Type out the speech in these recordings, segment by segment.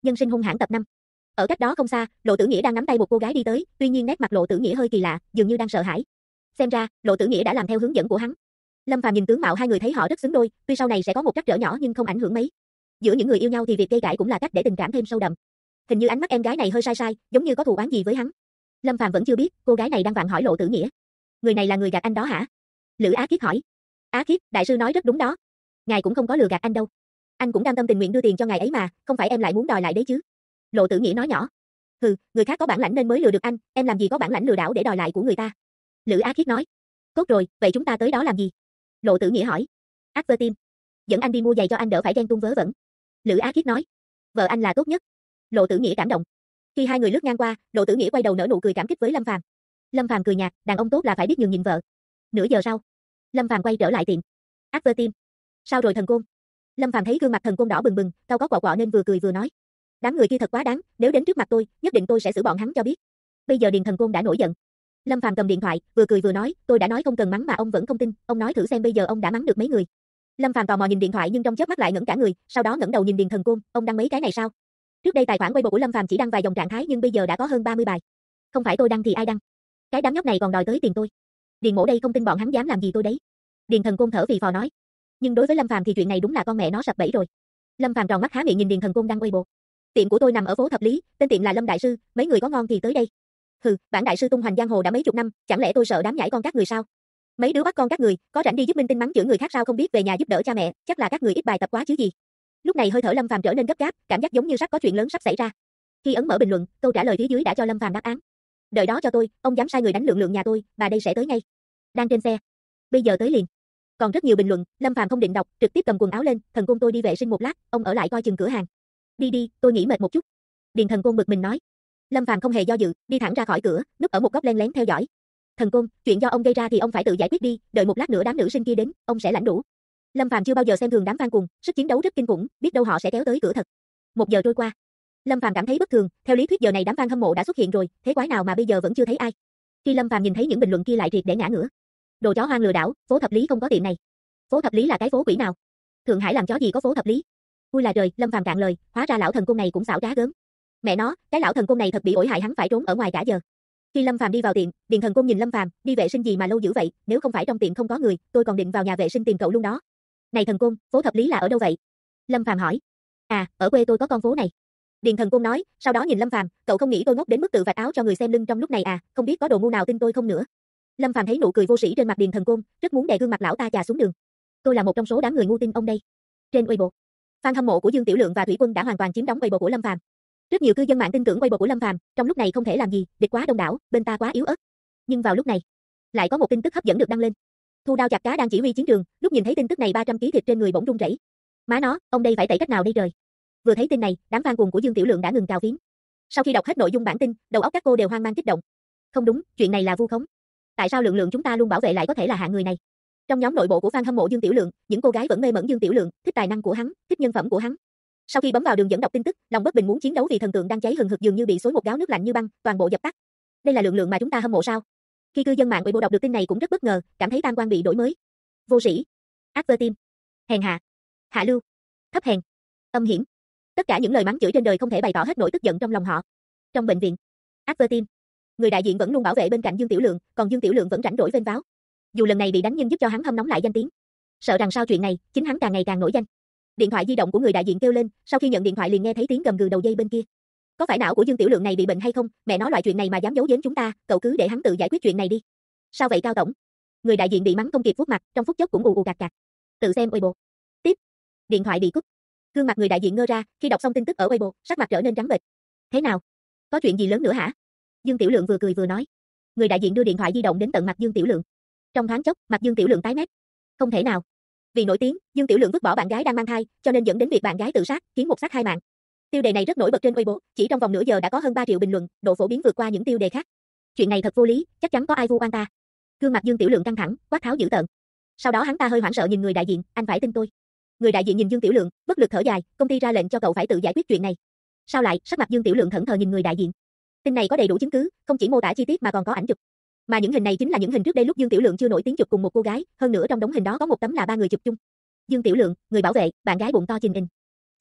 Nhân sinh hung hãn tập 5. Ở cách đó không xa, Lộ Tử Nghĩa đang nắm tay một cô gái đi tới, tuy nhiên nét mặt Lộ Tử Nghĩa hơi kỳ lạ, dường như đang sợ hãi. Xem ra, Lộ Tử Nghĩa đã làm theo hướng dẫn của hắn. Lâm Phàm nhìn tướng mạo hai người thấy họ rất xứng đôi, tuy sau này sẽ có một trắc trở nhỏ nhưng không ảnh hưởng mấy. Giữa những người yêu nhau thì việc gây gãi cũng là cách để tình cảm thêm sâu đậm. Hình như ánh mắt em gái này hơi sai sai, giống như có thù oán gì với hắn. Lâm Phàm vẫn chưa biết, cô gái này đang vặn hỏi Lộ Tử Nghĩa. Người này là người gạt anh đó hả? Lữ Á Kiết hỏi. Á Kiết, đại sư nói rất đúng đó. Ngài cũng không có lừa gạt anh đâu. Anh cũng cam tâm tình nguyện đưa tiền cho ngài ấy mà, không phải em lại muốn đòi lại đấy chứ? Lộ Tử Nghĩa nói nhỏ. Hừ, người khác có bản lãnh nên mới lừa được anh, em làm gì có bản lãnh lừa đảo để đòi lại của người ta? Lữ Á Kiết nói. Tốt rồi, vậy chúng ta tới đó làm gì? Lộ Tử Nghĩa hỏi. Advertim. Dẫn anh đi mua giày cho anh đỡ phải ghen tuông vớ vẩn. Lữ Á Kiết nói. Vợ anh là tốt nhất. Lộ Tử Nghĩa cảm động. Khi hai người lướt ngang qua, Lộ Tử Nghĩa quay đầu nở nụ cười cảm kích với Lâm Phàm. Lâm Phàm cười nhạt, đàn ông tốt là phải biết nhường nhịn vợ. Nửa giờ sau, Lâm Phàm quay trở lại tiệm. Advertim. Sao rồi thần côn? Lâm Phàm thấy gương mặt thần côn đỏ bừng bừng, cau có quọ quọ nên vừa cười vừa nói. Đám người kia thật quá đáng, nếu đến trước mặt tôi, nhất định tôi sẽ xử bọn hắn cho biết. Bây giờ Điền thần côn đã nổi giận. Lâm Phàm cầm điện thoại, vừa cười vừa nói, tôi đã nói không cần mắng mà ông vẫn không tin, ông nói thử xem bây giờ ông đã mắng được mấy người. Lâm Phàm tò mò nhìn điện thoại nhưng trong chớp mắt lại ngẩn cả người, sau đó ngẩng đầu nhìn Điền thần côn, ông đăng mấy cái này sao? Trước đây tài khoản Weibo của Lâm Phàm chỉ đăng vài dòng trạng thái nhưng bây giờ đã có hơn 30 bài. Không phải tôi đăng thì ai đăng? Cái đám nhóc này còn đòi tới tiền tôi. Điền Mỗ đây không tin bọn hắn dám làm gì tôi đấy. Điền thần côn thở phì phò nói. Nhưng đối với Lâm Phàm thì chuyện này đúng là con mẹ nó sập bẫy rồi. Lâm Phàm tròn mắt há miệng nhìn Điền thần côn đăng Weibo. Tiệm của tôi nằm ở phố Thập Lý, tên tiệm là Lâm đại sư, mấy người có ngon thì tới đây. Hừ, bản đại sư tung hoành giang hồ đã mấy chục năm, chẳng lẽ tôi sợ đám nhãi con các người sao? Mấy đứa bắt con các người, có rảnh đi giúp minh tinh mắng chửi người khác sao không biết về nhà giúp đỡ cha mẹ, chắc là các người ít bài tập quá chứ gì. Lúc này hơi thở Lâm Phàm trở nên gấp gáp, cảm giác giống như sắp có chuyện lớn sắp xảy ra. Khi ấn mở bình luận, câu trả lời phía dưới đã cho Lâm Phàm đáp án. Đợi đó cho tôi, ông dám sai người đánh Lượng Lượng nhà tôi, bà đây sẽ tới ngay. Đang trên xe. Bây giờ tới liền. Còn rất nhiều bình luận, Lâm Phàm không định đọc, trực tiếp cầm quần áo lên, thần côn tôi đi vệ sinh một lát, ông ở lại coi chừng cửa hàng. Đi đi, tôi nghỉ mệt một chút. Điền thần côn bực mình nói. Lâm Phàm không hề do dự, đi thẳng ra khỏi cửa, núp ở một góc lén lén theo dõi. Thần côn, chuyện do ông gây ra thì ông phải tự giải quyết đi, đợi một lát nữa đám nữ sinh kia đến, ông sẽ lãnh đủ. Lâm Phàm chưa bao giờ xem thường đám fan cuồng, sức chiến đấu rất kinh khủng, biết đâu họ sẽ kéo tới cửa thật. 1 giờ trôi qua. Lâm Phàm cảm thấy bất thường, theo lý thuyết giờ này đám fan hâm mộ đã xuất hiện rồi, thế quái nào mà bây giờ vẫn chưa thấy ai. Khi Lâm Phàm nhìn thấy những bình luận kia lại triệt để ngã ngửa. Đồ chó hoang lừa đảo, phố Thập Lý không có tiệm này. Phố Thập Lý là cái phố quỷ nào? Thượng Hải làm chó gì có phố Thập Lý? Ui là trời, Lâm Phàm cạn lời, hóa ra lão thần côn này cũng xảo trá gớm. Mẹ nó, cái lão thần côn này thật bị ổi hại hắn phải trốn ở ngoài cả giờ. Khi Lâm Phàm đi vào tiệm, Điền thần côn nhìn Lâm Phàm, đi vệ sinh gì mà lâu dữ vậy, nếu không phải trong tiệm không có người, tôi còn định vào nhà vệ sinh tìm cậu luôn đó. Này thần côn, phố Thập Lý là ở đâu vậy? Lâm Phàm hỏi. À, ở quê tôi có con phố này. Điền thần côn nói, sau đó nhìn Lâm Phàm, cậu không nghĩ tôi ngốc đến mức tự vạch áo cho người xem lưng trong lúc này à, không biết có đồ ngu nào tin tôi không nữa. Lâm Phàm thấy nụ cười vô sĩ trên mặt Điền thần côn, rất muốn đè gương mặt lão ta chà xuống đường. Tôi là một trong số đám người ngu tin ông đây. Trên Weibo, fan hâm mộ của Dương Tiểu Lượng và Thủy Quân đã hoàn toàn chiếm đóng Weibo của Lâm Phàm. Rất nhiều cư dân mạng tin tưởng Weibo của Lâm Phàm, trong lúc này không thể làm gì, địch quá đông đảo, bên ta quá yếu ớt. Nhưng vào lúc này, lại có một tin tức hấp dẫn được đăng lên. Thu Đao chặt cá đang chỉ huy chiến trường, lúc nhìn thấy tin tức này 300 kg thịt trên người bỗng run rẩy. Má nó, ông đây phải tẩy cách nào đây trời? Vừa thấy tin này, đám fan cuồng của Dương Tiểu Lượng đã ngừng cào phiến. Sau khi đọc hết nội dung bản tin, đầu óc các cô đều hoang mang kích động. Không đúng, chuyện này là vu khống. Tại sao Lượng Lượng chúng ta luôn bảo vệ lại có thể là hạng người này? Trong nhóm nội bộ của fan hâm mộ Dương Tiểu Lượng, những cô gái vẫn mê mẩn Dương Tiểu Lượng, thích tài năng của hắn, thích nhân phẩm của hắn. Sau khi bấm vào đường dẫn đọc tin tức, lòng bất bình muốn chiến đấu vì thần tượng đang cháy hừng hực dường như bị xối một gáo nước lạnh như băng, toàn bộ dập tắt. Đây là Lượng Lượng mà chúng ta hâm mộ sao? Khi cư dân mạng Weibo đọc được tin này cũng rất bất ngờ, cảm thấy tam quan bị đổi mới. Vô sĩ, advertim, hèn hạ, hạ lưu, thấp hèn, âm hiểm. Tất cả những lời mắng chửi trên đời không thể bày tỏ hết nỗi tức giận trong lòng họ. Trong bệnh viện, advertim, người đại diện vẫn luôn bảo vệ bên cạnh Dương Tiểu Lượng, còn Dương Tiểu Lượng vẫn rảnh rỗi vênh váo. Dù lần này bị đánh nhưng giúp cho hắn hâm nóng lại danh tiếng. Sợ rằng sau chuyện này, chính hắn càng ngày càng nổi danh. Điện thoại di động của người đại diện kêu lên, sau khi nhận điện thoại liền nghe thấy tiếng gầm gừ đầu dây bên kia. Có phải não của Dương Tiểu Lượng này bị bệnh hay không? Mẹ nói loại chuyện này mà dám giấu giếm chúng ta, cậu cứ để hắn tự giải quyết chuyện này đi. Sao vậy Cao tổng? Người đại diện bị mắng không kịp vuốt mặt, trong phút chốc cũng ù ù cạc cạc. Tự xem Weibo. Tiếp. Điện thoại bị cúp. Gương mặt người đại diện ngơ ra, khi đọc xong tin tức ở Weibo, sắc mặt trở nên trắng bệch. Thế nào? Có chuyện gì lớn nữa hả? Dương Tiểu Lượng vừa cười vừa nói. Người đại diện đưa điện thoại di động đến tận mặt Dương Tiểu Lượng. Trong thoáng chốc, mặt Dương Tiểu Lượng tái mét. Không thể nào. Vì nổi tiếng, Dương Tiểu Lượng vứt bỏ bạn gái đang mang thai, cho nên dẫn đến việc bạn gái tự sát, khiến một sát hai mạng. Tiêu đề này rất nổi bật trên Weibo, chỉ trong vòng nửa giờ đã có hơn 3 triệu bình luận, độ phổ biến vượt qua những tiêu đề khác. Chuyện này thật vô lý, chắc chắn có ai vu oan ta. Gương mặt Dương Tiểu Lượng căng thẳng, quát tháo dữ tợn. Sau đó hắn ta hơi hoảng sợ nhìn người đại diện, anh phải tin tôi. Người đại diện nhìn Dương Tiểu Lượng, bất lực thở dài, công ty ra lệnh cho cậu phải tự giải quyết chuyện này. Sao lại? Sắc mặt Dương Tiểu Lượng thẫn thờ nhìn người đại diện. Tin này có đầy đủ chứng cứ, không chỉ mô tả chi tiết mà còn có ảnh chụp. Mà những hình này chính là những hình trước đây lúc Dương Tiểu Lượng chưa nổi tiếng chụp cùng một cô gái, hơn nữa trong đống hình đó có một tấm là 3 người chụp chung. Dương Tiểu Lượng, người bảo vệ, bạn gái bụng to chình ình.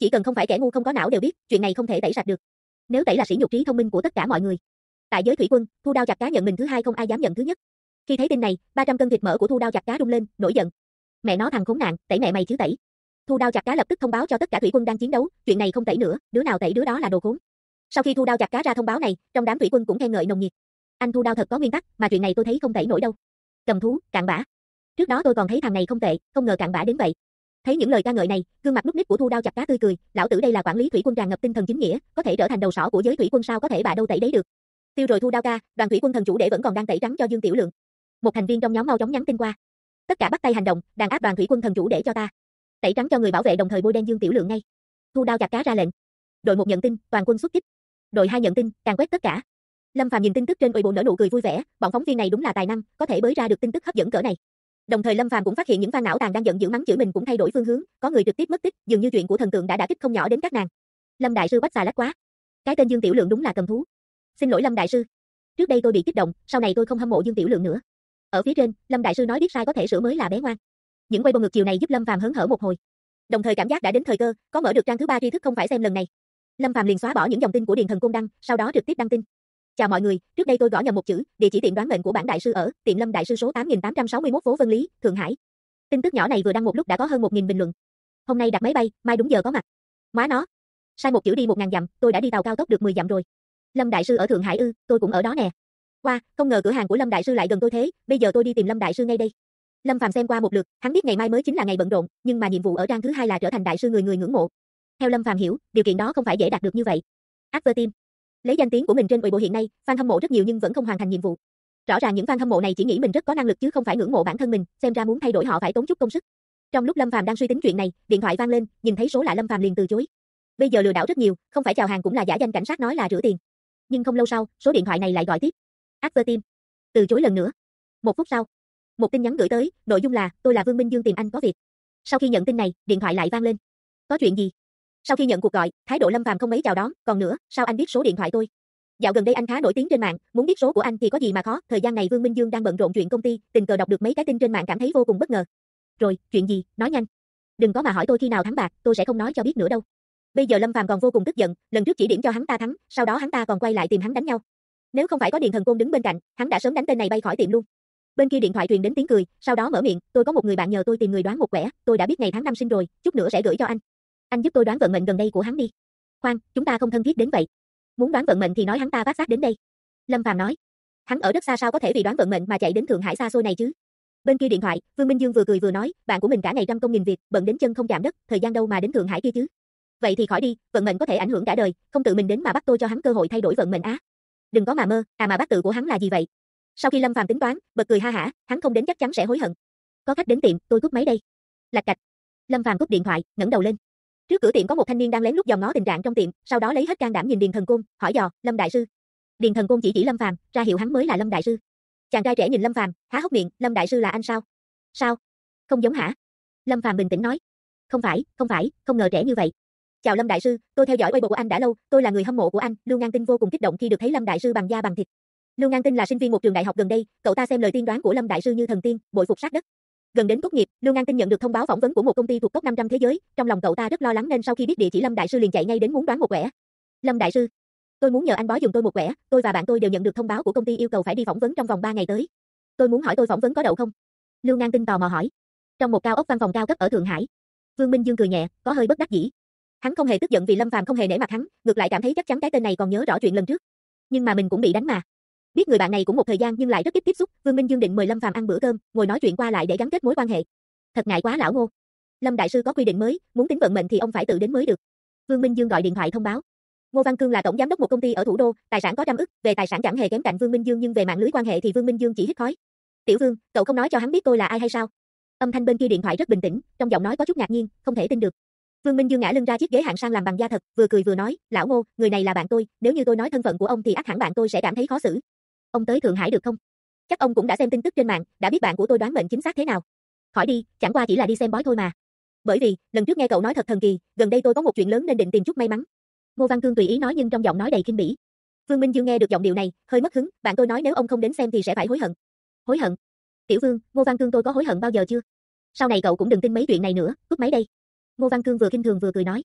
chỉ cần không phải kẻ ngu không có não đều biết, chuyện này không thể tẩy sạch được. Nếu tẩy là sỉ nhục trí thông minh của tất cả mọi người. Tại giới thủy quân, Thu Đao Chặt Cá nhận mình thứ hai không ai dám nhận thứ nhất. Khi thấy tin này, 300 cân thịt mỡ của Thu Đao Chặt Cá rung lên, nổi giận. Mẹ nó thằng khốn nạn, tẩy mẹ mày chứ tẩy. Thu Đao Chặt Cá lập tức thông báo cho tất cả thủy quân đang chiến đấu, chuyện này không tẩy nữa, đứa nào tẩy đứa đó là đồ khốn. Sau khi Thu Đao Chặt Cá ra thông báo này, trong đám thủy quân cũng khen ngợi nồng nhiệt. Anh Thu Đao thật có nguyên tắc, mà chuyện này tôi thấy không tẩy nổi đâu. Cầm thú, cặn bã. Trước đó tôi còn thấy thằng này không tệ, không ngờ cặn bã đến vậy. Thấy những lời ca ngợi này, gương mặt núc ních của Thu Đao Chặt Cá tươi cười, lão tử đây là quản lý thủy quân tràn ngập tinh thần chính nghĩa, có thể trở thành đầu sỏ của giới thủy quân sao có thể bà đâu tẩy đấy được. Tiêu rồi Thu Đao ca, đoàn thủy quân thần chủ để vẫn còn đang tẩy trắng cho Dương Tiểu Lượng. Một thành viên trong nhóm mau chóng nhắn tin qua. Tất cả bắt tay hành động, đàn áp đoàn thủy quân thần chủ để cho ta. Tẩy trắng cho người bảo vệ đồng thời bôi đen Dương Tiểu Lượng ngay. Thu Đao Chặt Cá ra lệnh. Đội 1 nhận tin, toàn quân xuất kích. Đội 2 nhận tin, càng quét tất cả. Lâm Phàm nhìn tin tức trên Weibo nở nụ cười vui vẻ, bọn phóng viên này đúng là tài năng, có thể bới ra được tin tức hấp dẫn cỡ này. Đồng thời Lâm Phàm cũng phát hiện những fan não tàn đang giận dữ mắng chửi mình cũng thay đổi phương hướng, có người trực tiếp mất tích, dường như chuyện của thần tượng đã đả kích không nhỏ đến các nàng. Lâm đại sư quách xà lách quá. Cái tên Dương Tiểu Lượng đúng là cầm thú. Xin lỗi Lâm đại sư. Trước đây tôi bị kích động, sau này tôi không hâm mộ Dương Tiểu Lượng nữa. Ở phía trên, Lâm đại sư nói biết sai có thể sửa mới là bé ngoan. Những Weibo ngược chiều này giúp Lâm Phàm hớn hở một hồi. Đồng thời cảm giác đã đến thời cơ, có mở được trang thứ 3 tri thức không phải xem lần này. Lâm Phàm liền xóa bỏ những dòng tin của Điền Thần Côn đăng, sau đó trực tiếp đăng tin. Chào mọi người, trước đây tôi gõ nhầm một chữ, địa chỉ tiệm đoán mệnh của bản đại sư ở tiệm Lâm đại sư số 8861 phố Vân Lý, Thượng Hải. Tin tức nhỏ này vừa đăng một lúc đã có hơn 1000 bình luận. Hôm nay đặt máy bay, mai đúng giờ có mặt. Má nó, sai một chữ đi 1000 dặm, tôi đã đi tàu cao tốc được 10 dặm rồi. Lâm đại sư ở Thượng Hải ư? Tôi cũng ở đó nè. Wow, không ngờ cửa hàng của Lâm đại sư lại gần tôi thế, bây giờ tôi đi tìm Lâm đại sư ngay đây. Lâm Phàm xem qua một lượt, hắn biết ngày mai mới chính là ngày bận rộn, nhưng mà nhiệm vụ ở trang thứ 2 là trở thành đại sư người người ngưỡng mộ. Theo Lâm Phàm hiểu, điều kiện đó không phải dễ đạt được như vậy. Adverteam. Lấy danh tiếng của mình trên Weibo hiện nay, fan hâm mộ rất nhiều nhưng vẫn không hoàn thành nhiệm vụ. Rõ ràng những fan hâm mộ này chỉ nghĩ mình rất có năng lực chứ không phải ngưỡng mộ bản thân mình, xem ra muốn thay đổi họ phải tốn chút công sức. Trong lúc Lâm Phàm đang suy tính chuyện này, điện thoại vang lên, nhìn thấy số lạ Lâm Phàm liền từ chối. Bây giờ lừa đảo rất nhiều, không phải chào hàng cũng là giả danh cảnh sát nói là rửa tiền. Nhưng không lâu sau, số điện thoại này lại gọi tiếp. Adverteam. Từ chối lần nữa. 1 phút sau, một tin nhắn gửi tới, nội dung là tôi là Vương Minh Dương tìm anh có việc. Sau khi nhận tin này, điện thoại lại vang lên. Có chuyện gì? Sau khi nhận cuộc gọi, thái độ Lâm Phàm không mấy chào đón, còn nữa, sao anh biết số điện thoại tôi? Dạo gần đây anh khá nổi tiếng trên mạng, muốn biết số của anh thì có gì mà khó, thời gian này Vương Minh Dương đang bận rộn chuyện công ty, tình cờ đọc được mấy cái tin trên mạng cảm thấy vô cùng bất ngờ. Rồi, chuyện gì, nói nhanh. Đừng có mà hỏi tôi khi nào thắng bạc, tôi sẽ không nói cho biết nữa đâu. Bây giờ Lâm Phàm còn vô cùng tức giận, lần trước chỉ điểm cho hắn ta thắng, sau đó hắn ta còn quay lại tìm hắn đánh nhau. Nếu không phải có Điền Thần Côn đứng bên cạnh, hắn đã sớm đánh tên này bay khỏi tiệm luôn. Bên kia điện thoại truyền đến tiếng cười, sau đó mở miệng, tôi có một người bạn nhờ tôi tìm người đoán một quẻ, tôi đã biết ngày tháng năm sinh rồi, chút nữa sẽ gửi cho anh. Anh giúp tôi đoán vận mệnh gần đây của hắn đi. Khoan, chúng ta không thân thiết đến vậy. Muốn đoán vận mệnh thì nói hắn ta vác xác đến đây. Lâm Phàm nói. Hắn ở rất xa sao có thể vì đoán vận mệnh mà chạy đến Thượng Hải xa xôi này chứ? Bên kia điện thoại, Vương Minh Dương vừa cười vừa nói, bạn của mình cả ngày trăm công nghìn việc, bận đến chân không chạm đất, thời gian đâu mà đến Thượng Hải kia chứ? Vậy thì khỏi đi, vận mệnh có thể ảnh hưởng cả đời, không tự mình đến mà bắt tôi cho hắn cơ hội thay đổi vận mệnh á. Đừng có mà mơ, mà bát tự của hắn là gì vậy? Sau khi Lâm Phàm tính toán, bật cười ha hả, hắn không đến chắc chắn sẽ hối hận. Có khách đến tiệm, tôi cúp máy đây. Lạch cạch. Lâm Phàm cúp điện thoại, ngẩng đầu lên. Trước cửa tiệm có một thanh niên đang lén lút dòm ngó tình trạng trong tiệm, sau đó lấy hết can đảm nhìn Điền Thần Côn, hỏi dò, Lâm đại sư. Điền Thần Côn chỉ Lâm Phàm, ra hiệu hắn mới là Lâm đại sư. Chàng trai trẻ nhìn Lâm Phàm, há hốc miệng, Lâm đại sư là anh sao? Sao? Không giống hả? Lâm Phàm bình tĩnh nói. Không phải, không ngờ trẻ như vậy. Chào Lâm đại sư, tôi theo dõi Weibo của anh đã lâu, tôi là người hâm mộ của anh. Lưu Ngang Tinh vô cùng kích động khi được thấy Lâm đại sư bằng da bằng thịt. Lưu Ngang Tinh là sinh viên một trường đại học gần đây, cậu ta xem lời tiên đoán của Lâm đại sư như thần tiên, bội phục sát đất. Gần đến tốt nghiệp, Lưu Ngang Tinh nhận được thông báo phỏng vấn của một công ty thuộc top 500 thế giới, trong lòng cậu ta rất lo lắng nên sau khi biết địa chỉ Lâm đại sư liền chạy ngay đến muốn đoán một quẻ. Lâm đại sư, tôi muốn nhờ anh bói giùm tôi một quẻ, tôi và bạn tôi đều nhận được thông báo của công ty yêu cầu phải đi phỏng vấn trong vòng 3 ngày tới. Tôi muốn hỏi tôi phỏng vấn có đậu không? Lưu Ngang Tinh tò mò hỏi. Trong một cao ốc văn phòng cao cấp ở Thượng Hải. Vương Minh Dương cười nhẹ, có hơi bất đắc dĩ. Hắn không hề tức giận vì Lâm Phàm không hề nể mặt hắn, ngược lại cảm thấy chắc chắn cái tên này còn nhớ rõ chuyện lần trước. Nhưng mà mình cũng bị đánh mà. Biết người bạn này cũng một thời gian nhưng lại rất ít tiếp xúc, Vương Minh Dương định mời Lâm Phàm ăn bữa cơm, ngồi nói chuyện qua lại để gắn kết mối quan hệ. Thật ngại quá lão Ngô. Lâm đại sư có quy định mới, muốn tính vận mệnh thì ông phải tự đến mới được. Vương Minh Dương gọi điện thoại thông báo. Ngô Văn Cương là tổng giám đốc một công ty ở thủ đô, tài sản có trăm ức, về tài sản chẳng hề kém cạnh Vương Minh Dương nhưng về mạng lưới quan hệ thì Vương Minh Dương chỉ hít khói. Tiểu Vương, cậu không nói cho hắn biết tôi là ai hay sao? Âm thanh bên kia điện thoại rất bình tĩnh, trong giọng nói có chút ngạc nhiên, không thể tin được. Vương Minh Dương ngã lưng ra chiếc ghế hạng sang làm bằng da thật, vừa cười vừa nói, lão Ngô, người này là bạn tôi, nếu như tôi nói thân phận của ông thì ắt hẳn bạn tôi sẽ cảm thấy khó xử. Ông tới Thượng Hải được không? Chắc ông cũng đã xem tin tức trên mạng, đã biết bạn của tôi đoán mệnh chính xác thế nào. Khỏi đi, chẳng qua chỉ là đi xem bói thôi mà. Bởi vì, lần trước nghe cậu nói thật thần kỳ, gần đây tôi có một chuyện lớn nên định tìm chút may mắn. Ngô Văn Cương tùy ý nói nhưng trong giọng nói đầy khinh bỉ. Vương Minh Dương nghe được giọng điệu này, hơi mất hứng, bạn tôi nói nếu ông không đến xem thì sẽ phải hối hận. Hối hận? Tiểu Vương, Ngô Văn Cương tôi có hối hận bao giờ chưa? Sau này cậu cũng đừng tin mấy chuyện này nữa, cúp máy đây. Ngô Văn Cương vừa khinh thường vừa cười nói.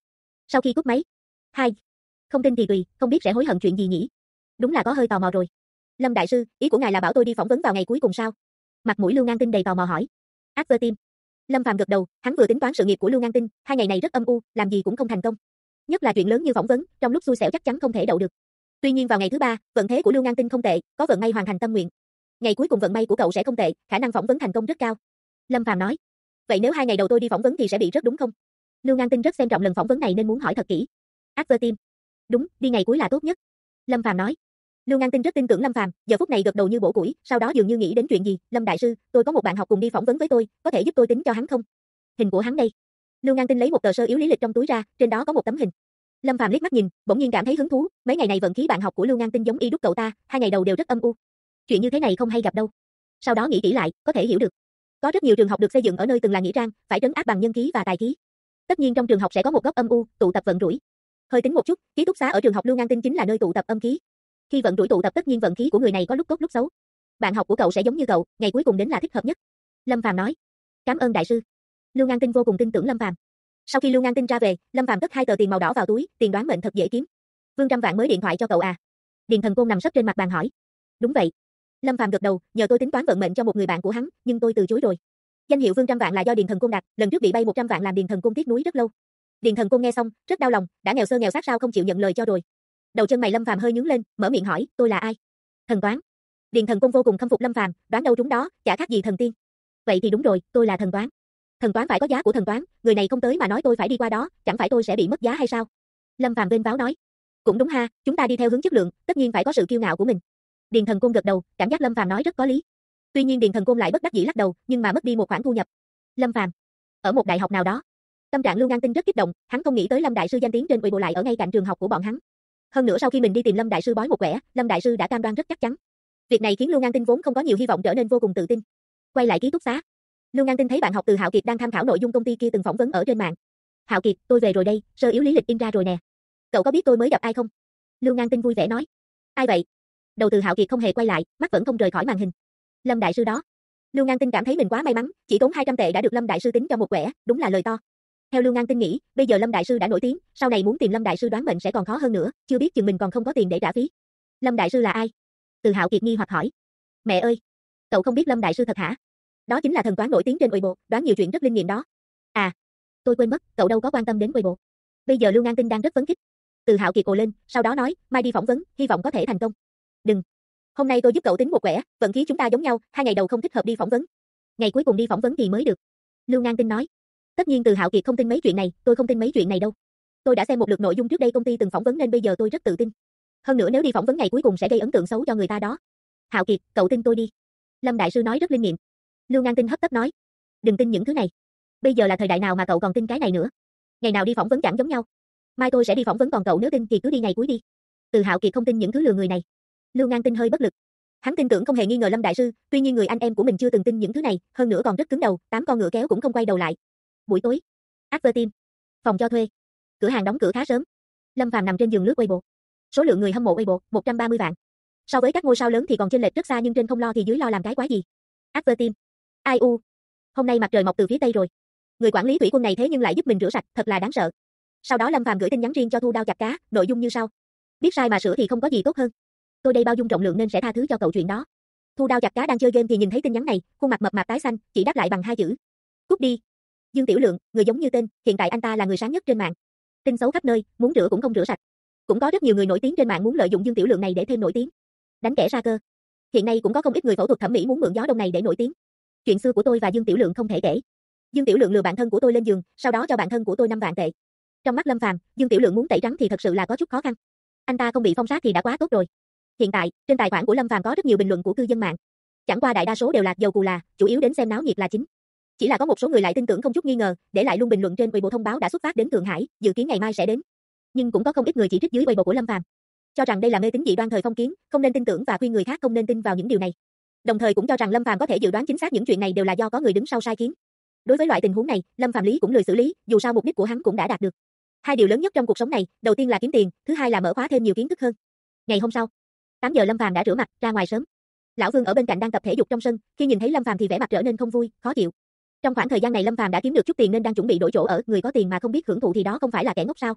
Sau khi cúp máy, hai, không tin thì tùy, không biết sẽ hối hận chuyện gì nhỉ? Đúng là có hơi tò mò rồi. Lâm đại sư, ý của ngài là bảo tôi đi phỏng vấn vào ngày cuối cùng sao? Mặt mũi Lưu Ngang Tinh đầy tò mò hỏi. After team. Lâm Phàm gật đầu, hắn vừa tính toán sự nghiệp của Lưu Ngang Tinh, 2 ngày này rất âm u, làm gì cũng không thành công. Nhất là chuyện lớn như phỏng vấn, trong lúc xui xẻo chắc chắn không thể đậu được. Tuy nhiên vào ngày thứ 3, vận thế của Lưu Ngang Tinh không tệ, có vận may hoàn thành tâm nguyện. Ngày cuối cùng vận may của cậu sẽ không tệ, khả năng phỏng vấn thành công rất cao. Lâm Phàm nói. Vậy nếu 2 ngày đầu tôi đi phỏng vấn thì sẽ bị rớt đúng không? Lưu Ngang Tinh rất xem trọng lần phỏng vấn này nên muốn hỏi thật kỹ. After team. Đúng, đi ngày cuối là tốt nhất. Lâm Phàm nói. Lưu Ngang Tinh rất tin tưởng Lâm Phàm, giờ phút này gật đầu như bổ củi, sau đó dường như nghĩ đến chuyện gì, Lâm đại sư, tôi có một bạn học cùng đi phỏng vấn với tôi, có thể giúp tôi tính cho hắn không? Hình của hắn đây. Lưu Ngang Tinh lấy một tờ sơ yếu lý lịch trong túi ra, trên đó có một tấm hình. Lâm Phàm liếc mắt nhìn, bỗng nhiên cảm thấy hứng thú, mấy ngày này vận khí bạn học của Lưu Ngang Tinh giống y đúc cậu ta, 2 ngày đầu đều rất âm u. Chuyện như thế này không hay gặp đâu. Sau đó nghĩ kỹ lại, có thể hiểu được. Có rất nhiều trường học được xây dựng ở nơi từng là nghĩa trang, phải trấn áp bằng nhân khí và tài khí. Tất nhiên trong trường học sẽ có một góc âm u, tụ tập vận rủi. Hơi tính một chút, ký túc xá ở trường học Lưu Ngang Tinh chính là nơi tụ tập âm khí. Khi vận rủi tụ tập tất nhiên vận khí của người này có lúc tốt lúc xấu. Bạn học của cậu sẽ giống như cậu, ngày cuối cùng đến là thích hợp nhất. Lâm Phàm nói. Cảm ơn đại sư. Lưu Ngang Tinh vô cùng tin tưởng Lâm Phàm. Sau khi Lưu Ngang Tinh ra về, Lâm Phàm cất 2 tờ tiền màu đỏ vào túi, tiền đoán mệnh thật dễ kiếm. Vương Trăm Vạn mới điện thoại cho cậu à? Điền Thần Côn nằm sấp trên mặt bàn hỏi. Đúng vậy. Lâm Phàm gật đầu, nhờ tôi tính toán vận mệnh cho một người bạn của hắn, nhưng tôi từ chối rồi. Danh hiệu Vương Trăm Vạn là do Điền Thần Côn đặt, lần trước bị bay 100 vạn làm Điền Thần Côn tiếc nuối rất lâu. Điền Thần Côn nghe xong, rất đau lòng, đã nghèo sơ nghèo xác sao không chịu nhận lời cho rồi. Đầu chân mày Lâm Phàm hơi nhướng lên, mở miệng hỏi, tôi là ai? Thần toán. Điền Thần Côn vô cùng khâm phục Lâm Phàm, đoán đâu trúng đó, chả khác gì thần tiên. Vậy thì đúng rồi, tôi là thần toán. Thần toán phải có giá của thần toán, người này không tới mà nói tôi phải đi qua đó, chẳng phải tôi sẽ bị mất giá hay sao? Lâm Phàm vênh váo nói. Cũng đúng ha, chúng ta đi theo hướng chất lượng, tất nhiên phải có sự kiêu ngạo của mình. Điền Thần Côn gật đầu, cảm giác Lâm Phàm nói rất có lý. Tuy nhiên Điền Thần Côn lại bất đắc dĩ lắc đầu, nhưng mà mất đi một khoản thu nhập. Lâm Phàm, ở một đại học nào đó. Tâm trạng Lưu Ngang Tinh rất kích động, hắn không nghĩ tới Lâm đại sư danh tiếng trên Weibo lại ở ngay cạnh trường học của bọn hắn. Hơn nữa sau khi mình đi tìm Lâm đại sư bói một quẻ, Lâm đại sư đã cam đoan rất chắc chắn. Việc này khiến Lưu Ngang Tinh vốn không có nhiều hy vọng trở nên vô cùng tự tin. Quay lại ký túc xá, Lưu Ngang Tinh thấy bạn học từ Hạo Kiệt đang tham khảo nội dung công ty kia từng phỏng vấn ở trên mạng. Hạo Kiệt, tôi về rồi đây, sơ yếu lý lịch in ra rồi nè. Cậu có biết tôi mới gặp ai không? Lưu Ngang Tinh vui vẻ nói. Ai vậy? Đầu từ Hạo Kiệt không hề quay lại, mắt vẫn không rời khỏi màn hình. Lâm đại sư đó. Lưu Ngang Tinh cảm thấy mình quá may mắn, chỉ tốn 200 tệ đã được Lâm đại sư tính cho một quẻ, đúng là lời to. Theo Lưu Ngang Tinh nghĩ, bây giờ Lâm đại sư đã nổi tiếng, sau này muốn tìm Lâm đại sư đoán mệnh sẽ còn khó hơn nữa, chưa biết chừng mình còn không có tiền để trả phí. Lâm đại sư là ai? Từ Hạo Kiệt nghi hoặc hỏi. Mẹ ơi, cậu không biết Lâm đại sư thật hả? Đó chính là thần toán nổi tiếng trên Weibo, đoán nhiều chuyện rất linh nghiệm đó. À, tôi quên mất, cậu đâu có quan tâm đến Weibo. Bây giờ Lưu Ngang Tinh đang rất phấn khích. Từ Hạo Kiệt ồ lên, sau đó nói, mai đi phỏng vấn, hy vọng có thể thành công. Đừng. Hôm nay tôi giúp cậu tính một quẻ, vận khí chúng ta giống nhau, 2 ngày đầu không thích hợp đi phỏng vấn. Ngày cuối cùng đi phỏng vấn thì mới được. Lưu Ngang Tinh nói. Tất nhiên Từ Hạo Kiệt không tin mấy chuyện này, tôi không tin mấy chuyện này đâu. Tôi đã xem một lượt nội dung trước đây công ty từng phỏng vấn nên bây giờ tôi rất tự tin. Hơn nữa nếu đi phỏng vấn ngày cuối cùng sẽ gây ấn tượng xấu cho người ta đó. Hạo Kiệt, cậu tin tôi đi. Lâm đại sư nói rất linh nghiệm. Lưu Ngang Tinh hấp tấp nói. Đừng tin những thứ này. Bây giờ là thời đại nào mà cậu còn tin cái này nữa? Ngày nào đi phỏng vấn chẳng giống nhau. Mai tôi sẽ đi phỏng vấn còn cậu nếu tin thì cứ đi ngày cuối đi. Từ Hạo Kiệt không tin những thứ lừa người này. Lưu Ngang Tinh hơi bất lực. Hắn tin tưởng không hề nghi ngờ Lâm đại sư, tuy nhiên người anh em của mình chưa từng tin những thứ này, hơn nữa còn rất cứng đầu, 8 con ngựa kéo cũng không quay đầu lại. Buổi tối, After Team, phòng cho thuê. Cửa hàng đóng cửa khá sớm. Lâm Phàm nằm trên giường lướt Weibo. Số lượng người hâm mộ Weibo 130 vạn. So với các ngôi sao lớn thì còn chênh lệch rất xa nhưng trên không lo thì dưới lo làm cái quái gì. After Team. Ai u. Hôm nay mặt trời mọc từ phía tây rồi. Người quản lý thủy quân này thế nhưng lại giúp mình rửa sạch, thật là đáng sợ. Sau đó Lâm Phàm gửi tin nhắn riêng cho Thu Đao chặt cá, nội dung như sau. Biết sai mà sửa thì không có gì tốt hơn. Tôi đây bao dung rộng lượng nên sẽ tha thứ cho cậu chuyện đó. Thu Đao chặt cá đang chơi game thì nhìn thấy tin nhắn này, khuôn mặt mập mạp tái xanh, chỉ đáp lại bằng 2 chữ. Cút đi. Dương Tiểu Lượng, người giống như tên, hiện tại anh ta là người sáng nhất trên mạng. Tin xấu khắp nơi, muốn rửa cũng không rửa sạch. Cũng có rất nhiều người nổi tiếng trên mạng muốn lợi dụng Dương Tiểu Lượng này để thêm nổi tiếng. Đánh kẻ ra cơ. Hiện nay cũng có không ít người phẫu thuật thẩm mỹ muốn mượn gió đông này để nổi tiếng. Chuyện xưa của tôi và Dương Tiểu Lượng không thể kể. Dương Tiểu Lượng lừa bạn thân của tôi lên giường, sau đó cho bạn thân của tôi 5 vạn tệ. Trong mắt Lâm Phàm, Dương Tiểu Lượng muốn tẩy trắng thì thật sự là có chút khó khăn. Anh ta không bị phong sát thì đã quá tốt rồi. Hiện tại, trên tài khoản của Lâm Phàm có rất nhiều bình luận của cư dân mạng. Chẳng qua đại đa số đều là dầu cù là, chủ yếu đến xem náo nhiệt là chính. Chỉ là có một số người lại tin tưởng không chút nghi ngờ, để lại luôn bình luận trên Weibo thông báo đã xuất phát đến Thượng Hải, dự kiến ngày mai sẽ đến. Nhưng cũng có không ít người chỉ trích dưới Weibo của Lâm Phàm, cho rằng đây là mê tín dị đoan thời phong kiến, không nên tin tưởng và khuyên người khác không nên tin vào những điều này. Đồng thời cũng cho rằng Lâm Phàm có thể dự đoán chính xác những chuyện này đều là do có người đứng sau sai khiến. Đối với loại tình huống này, Lâm Phàm lý cũng lười xử lý, dù sao mục đích của hắn cũng đã đạt được. 2 điều lớn nhất trong cuộc sống này, đầu tiên là kiếm tiền, thứ hai là mở khóa thêm nhiều kiến thức hơn. Ngày hôm sau, 8 giờ Lâm Phàm đã rửa mặt, ra ngoài sớm. Lão Vương ở bên cạnh đang tập thể dục trong sân, khi nhìn thấy Lâm Phàm thì vẻ mặt trở nên không vui, khó chịu. Trong khoảng thời gian này Lâm Phàm đã kiếm được chút tiền nên đang chuẩn bị đổi chỗ ở, người có tiền mà không biết hưởng thụ thì đó không phải là kẻ ngốc sao?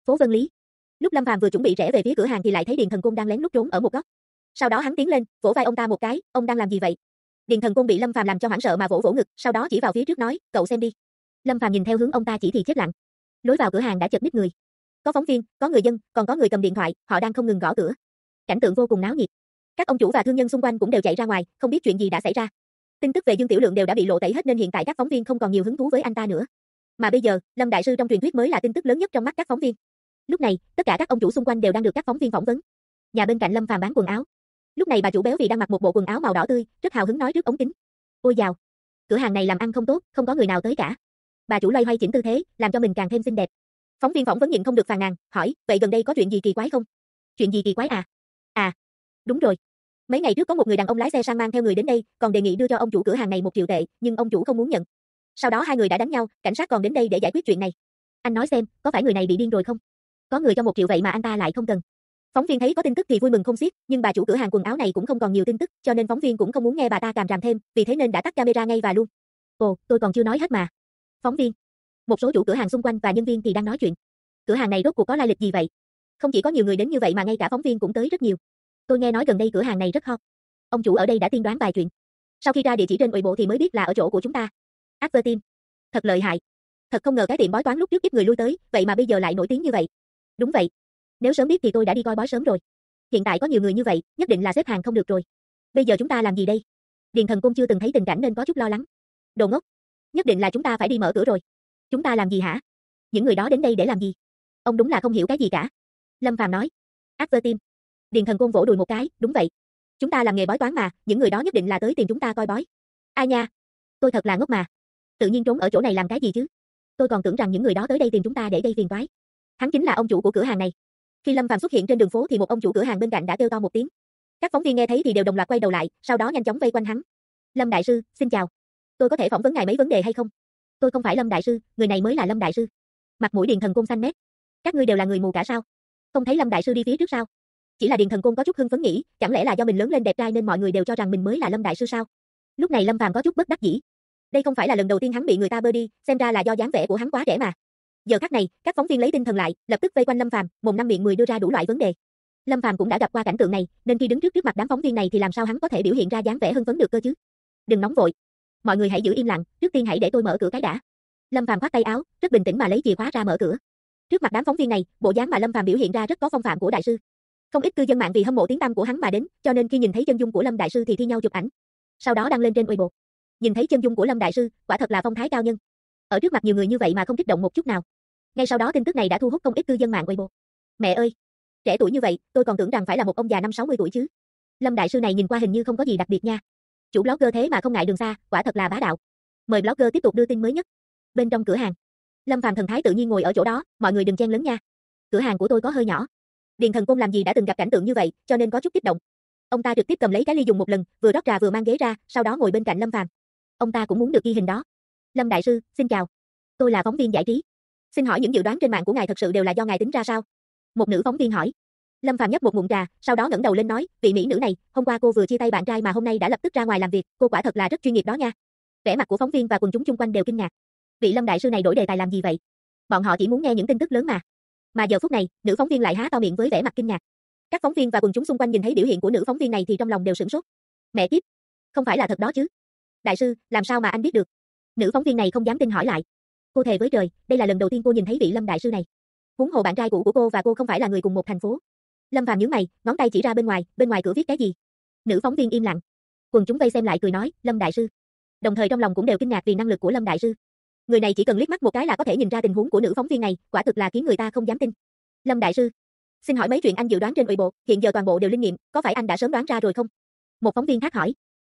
Phố Vân Lý. Lúc Lâm Phàm vừa chuẩn bị rẽ về phía cửa hàng thì lại thấy Điền Thần Côn đang lén lút trốn ở một góc. Sau đó hắn tiến lên, vỗ vai ông ta một cái, ông đang làm gì vậy? Điền Thần Côn bị Lâm Phàm làm cho hoảng sợ mà vỗ vỗ ngực, sau đó chỉ vào phía trước nói, cậu xem đi. Lâm Phàm nhìn theo hướng ông ta chỉ thì chết lặng. Lối vào cửa hàng đã chật ních người. Có phóng viên, có người dân, còn có người cầm điện thoại, họ đang không ngừng gõ cửa. Cảnh tượng vô cùng náo nhiệt. Các ông chủ và thương nhân xung quanh cũng đều chạy ra ngoài, không biết chuyện gì đã xảy ra. Tin tức về Dương Tiểu Lượng đều đã bị lộ tẩy hết nên hiện tại các phóng viên không còn nhiều hứng thú với anh ta nữa. Mà bây giờ, Lâm đại sư trong truyền thuyết mới là tin tức lớn nhất trong mắt các phóng viên. Lúc này, tất cả các ông chủ xung quanh đều đang được các phóng viên phỏng vấn. Nhà bên cạnh Lâm Phàm bán quần áo. Lúc này bà chủ béo vì đang mặc một bộ quần áo màu đỏ tươi, rất hào hứng nói trước ống kính. Ôi dào, cửa hàng này làm ăn không tốt, không có người nào tới cả. Bà chủ loay hoay chỉnh tư thế, làm cho mình càng thêm xinh đẹp. Phóng viên phỏng vấn nhịn không được phàn nàn, hỏi, vậy gần đây có chuyện gì kỳ quái không? Chuyện gì kỳ quái à? À, đúng rồi. Mấy ngày trước có một người đàn ông lái xe sang mang theo người đến đây, còn đề nghị đưa cho ông chủ cửa hàng này 1 triệu tệ, nhưng ông chủ không muốn nhận. Sau đó hai người đã đánh nhau, cảnh sát còn đến đây để giải quyết chuyện này. Anh nói xem, có phải người này bị điên rồi không? Có người cho 1 triệu vậy mà anh ta lại không cần. Phóng viên thấy có tin tức thì vui mừng không xiết, nhưng bà chủ cửa hàng quần áo này cũng không còn nhiều tin tức, cho nên phóng viên cũng không muốn nghe bà ta càm ràm thêm, vì thế nên đã tắt camera ngay và luôn. Ồ, tôi còn chưa nói hết mà. Phóng viên. Một số chủ cửa hàng xung quanh và nhân viên thì đang nói chuyện. Cửa hàng này rốt cuộc có lai lịch gì vậy? Không chỉ có nhiều người đến như vậy mà ngay cả phóng viên cũng tới rất nhiều. Tôi nghe nói gần đây cửa hàng này rất hot. Ông chủ ở đây đã tiên đoán vài chuyện. Sau khi ra địa chỉ trên Weibo thì mới biết là ở chỗ của chúng ta. Advertime. Thật lợi hại. Thật không ngờ cái tiệm bói toán lúc trước ít người lui tới, vậy mà bây giờ lại nổi tiếng như vậy. Đúng vậy. Nếu sớm biết thì tôi đã đi coi bói sớm rồi. Hiện tại có nhiều người như vậy, nhất định là xếp hàng không được rồi. Bây giờ chúng ta làm gì đây? Điền Thần Côn chưa từng thấy tình cảnh nên có chút lo lắng. Đồ ngốc. Nhất định là chúng ta phải đi mở cửa rồi. Chúng ta làm gì hả? Những người đó đến đây để làm gì? Ông đúng là không hiểu cái gì cả. Lâm Phàm nói. Advertime. Điền Thần Côn vỗ đùi một cái, đúng vậy. Chúng ta làm nghề bói toán mà, những người đó nhất định là tới tìm chúng ta coi bói. Ai nha, tôi thật là ngốc mà. Tự nhiên trốn ở chỗ này làm cái gì chứ? Tôi còn tưởng rằng những người đó tới đây tìm chúng ta để gây phiền toái. Hắn chính là ông chủ của cửa hàng này. Khi Lâm Phàm xuất hiện trên đường phố thì một ông chủ cửa hàng bên cạnh đã kêu to một tiếng. Các phóng viên nghe thấy thì đều đồng loạt quay đầu lại, sau đó nhanh chóng vây quanh hắn. Lâm đại sư, xin chào. Tôi có thể phỏng vấn ngài mấy vấn đề hay không? Tôi không phải Lâm đại sư, người này mới là Lâm đại sư. Mặt mũi Điền Thần Côn xanh mét. Các ngươi đều là người mù cả sao? Không thấy Lâm đại sư đi phía trước sao? Chỉ là Điền Thần Côn có chút hưng phấn nghĩ, chẳng lẽ là do mình lớn lên đẹp trai nên mọi người đều cho rằng mình mới là Lâm đại sư sao? Lúc này Lâm Phàm có chút bất đắc dĩ. Đây không phải là lần đầu tiên hắn bị người ta bơ đi, xem ra là do dáng vẻ của hắn quá trẻ mà. Giờ khắc này, các phóng viên lấy tinh thần lại, lập tức vây quanh Lâm Phàm, mồm năm miệng mười đưa ra đủ loại vấn đề. Lâm Phàm cũng đã gặp qua cảnh tượng này, nên khi đứng trước mặt đám phóng viên này thì làm sao hắn có thể biểu hiện ra dáng vẻ hưng phấn được cơ chứ? Đừng nóng vội. Mọi người hãy giữ im lặng, trước tiên hãy để tôi mở cửa cái đã. Lâm Phàm khoác tay áo, rất bình tĩnh mà lấy chìa khóa ra mở cửa. Trước mặt đám phóng viên này, bộ dáng mà Lâm Phàm biểu hiện ra rất có phong phạm của đại sư. Không ít cư dân mạng vì hâm mộ tiếng tăm của hắn mà đến, cho nên khi nhìn thấy chân dung của Lâm đại sư thì thi nhau chụp ảnh. Sau đó đăng lên trên Weibo. Nhìn thấy chân dung của Lâm đại sư, quả thật là phong thái cao nhân. Ở trước mặt nhiều người như vậy mà không kích động một chút nào. Ngay sau đó tin tức này đã thu hút không ít cư dân mạng Weibo. Mẹ ơi, trẻ tuổi như vậy, tôi còn tưởng rằng phải là một ông già 50-60 tuổi chứ. Lâm đại sư này nhìn qua hình như không có gì đặc biệt nha. Chủ blogger thế mà không ngại đường xa, quả thật là bá đạo. Mời blogger tiếp tục đưa tin mới nhất. Bên trong cửa hàng, Lâm Phàm thần thái tự nhiên ngồi ở chỗ đó, mọi người đừng chen lấn nha. Cửa hàng của tôi có hơi nhỏ. Điền Thần Côn làm gì đã từng gặp cảnh tượng như vậy, cho nên có chút kích động. Ông ta trực tiếp cầm lấy cái ly dùng một lần, vừa rót trà vừa mang ghế ra, sau đó ngồi bên cạnh Lâm Phàm. Ông ta cũng muốn được ghi hình đó. Lâm đại sư, xin chào. Tôi là phóng viên giải trí. Xin hỏi những dự đoán trên mạng của ngài thật sự đều là do ngài tính ra sao? Một nữ phóng viên hỏi. Lâm Phàm nhấp một ngụm trà, sau đó ngẩng đầu lên nói, vị mỹ nữ này, hôm qua cô vừa chia tay bạn trai mà hôm nay đã lập tức ra ngoài làm việc, cô quả thật là rất chuyên nghiệp đó nha. Vẻ mặt của phóng viên và quần chúng chung quanh đều kinh ngạc. Vị Lâm đại sư này đổi đề tài làm gì vậy? Bọn họ chỉ muốn nghe những tin tức lớn mà. Mà giờ phút này, nữ phóng viên lại há to miệng với vẻ mặt kinh ngạc. Các phóng viên và quần chúng xung quanh nhìn thấy biểu hiện của nữ phóng viên này thì trong lòng đều sửng sốt. Mẹ kiếp, không phải là thật đó chứ? Đại sư, làm sao mà anh biết được? Nữ phóng viên này không dám tin hỏi lại. Cô thề với trời, đây là lần đầu tiên cô nhìn thấy vị Lâm đại sư này. Huống hồ bạn trai cũ của cô và cô không phải là người cùng một thành phố. Lâm Phàm nhướng mày, ngón tay chỉ ra bên ngoài cửa viết cái gì? Nữ phóng viên im lặng. Quần chúng vây xem lại cười nói, Lâm đại sư. Đồng thời trong lòng cũng đều kinh ngạc vì năng lực của Lâm đại sư. Người này chỉ cần liếc mắt một cái là có thể nhìn ra tình huống của nữ phóng viên này, quả thực là khiến người ta không dám tin. Lâm đại sư, xin hỏi mấy chuyện anh dự đoán trên Weibo, hiện giờ toàn bộ đều linh nghiệm, có phải anh đã sớm đoán ra rồi không? Một phóng viên khác hỏi.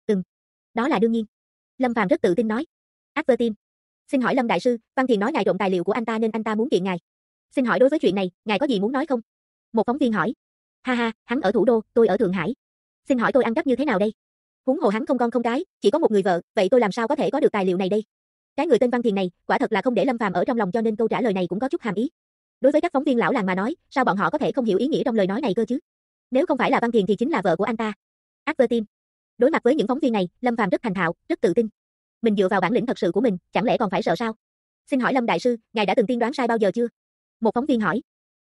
Đó là đương nhiên. Lâm Phàm rất tự tin nói. Advertime. Xin hỏi Lâm đại sư, Văn Thiền nói ngài trộm tài liệu của anh ta nên anh ta muốn kiện ngài. Xin hỏi đối với chuyện này, ngài có gì muốn nói không? Một phóng viên hỏi. Ha ha, hắn ở thủ đô, tôi ở Thượng Hải. Xin hỏi tôi ăn cắp như thế nào đây? Huống hồ hắn không con không cái, chỉ có một người vợ, vậy tôi làm sao có thể có được tài liệu này đây? Cái người tên Văn Thiền này, quả thật là không để Lâm Phàm ở trong lòng cho nên câu trả lời này cũng có chút hàm ý. Đối với các phóng viên lão làng mà nói, sao bọn họ có thể không hiểu ý nghĩa trong lời nói này cơ chứ? Nếu không phải là Văn Thiền thì chính là vợ của anh ta. Advertime. Đối mặt với những phóng viên này, Lâm Phàm rất thành thạo, rất tự tin. Mình dựa vào bản lĩnh thật sự của mình, chẳng lẽ còn phải sợ sao? Xin hỏi Lâm đại sư, ngài đã từng tiên đoán sai bao giờ chưa? Một phóng viên hỏi.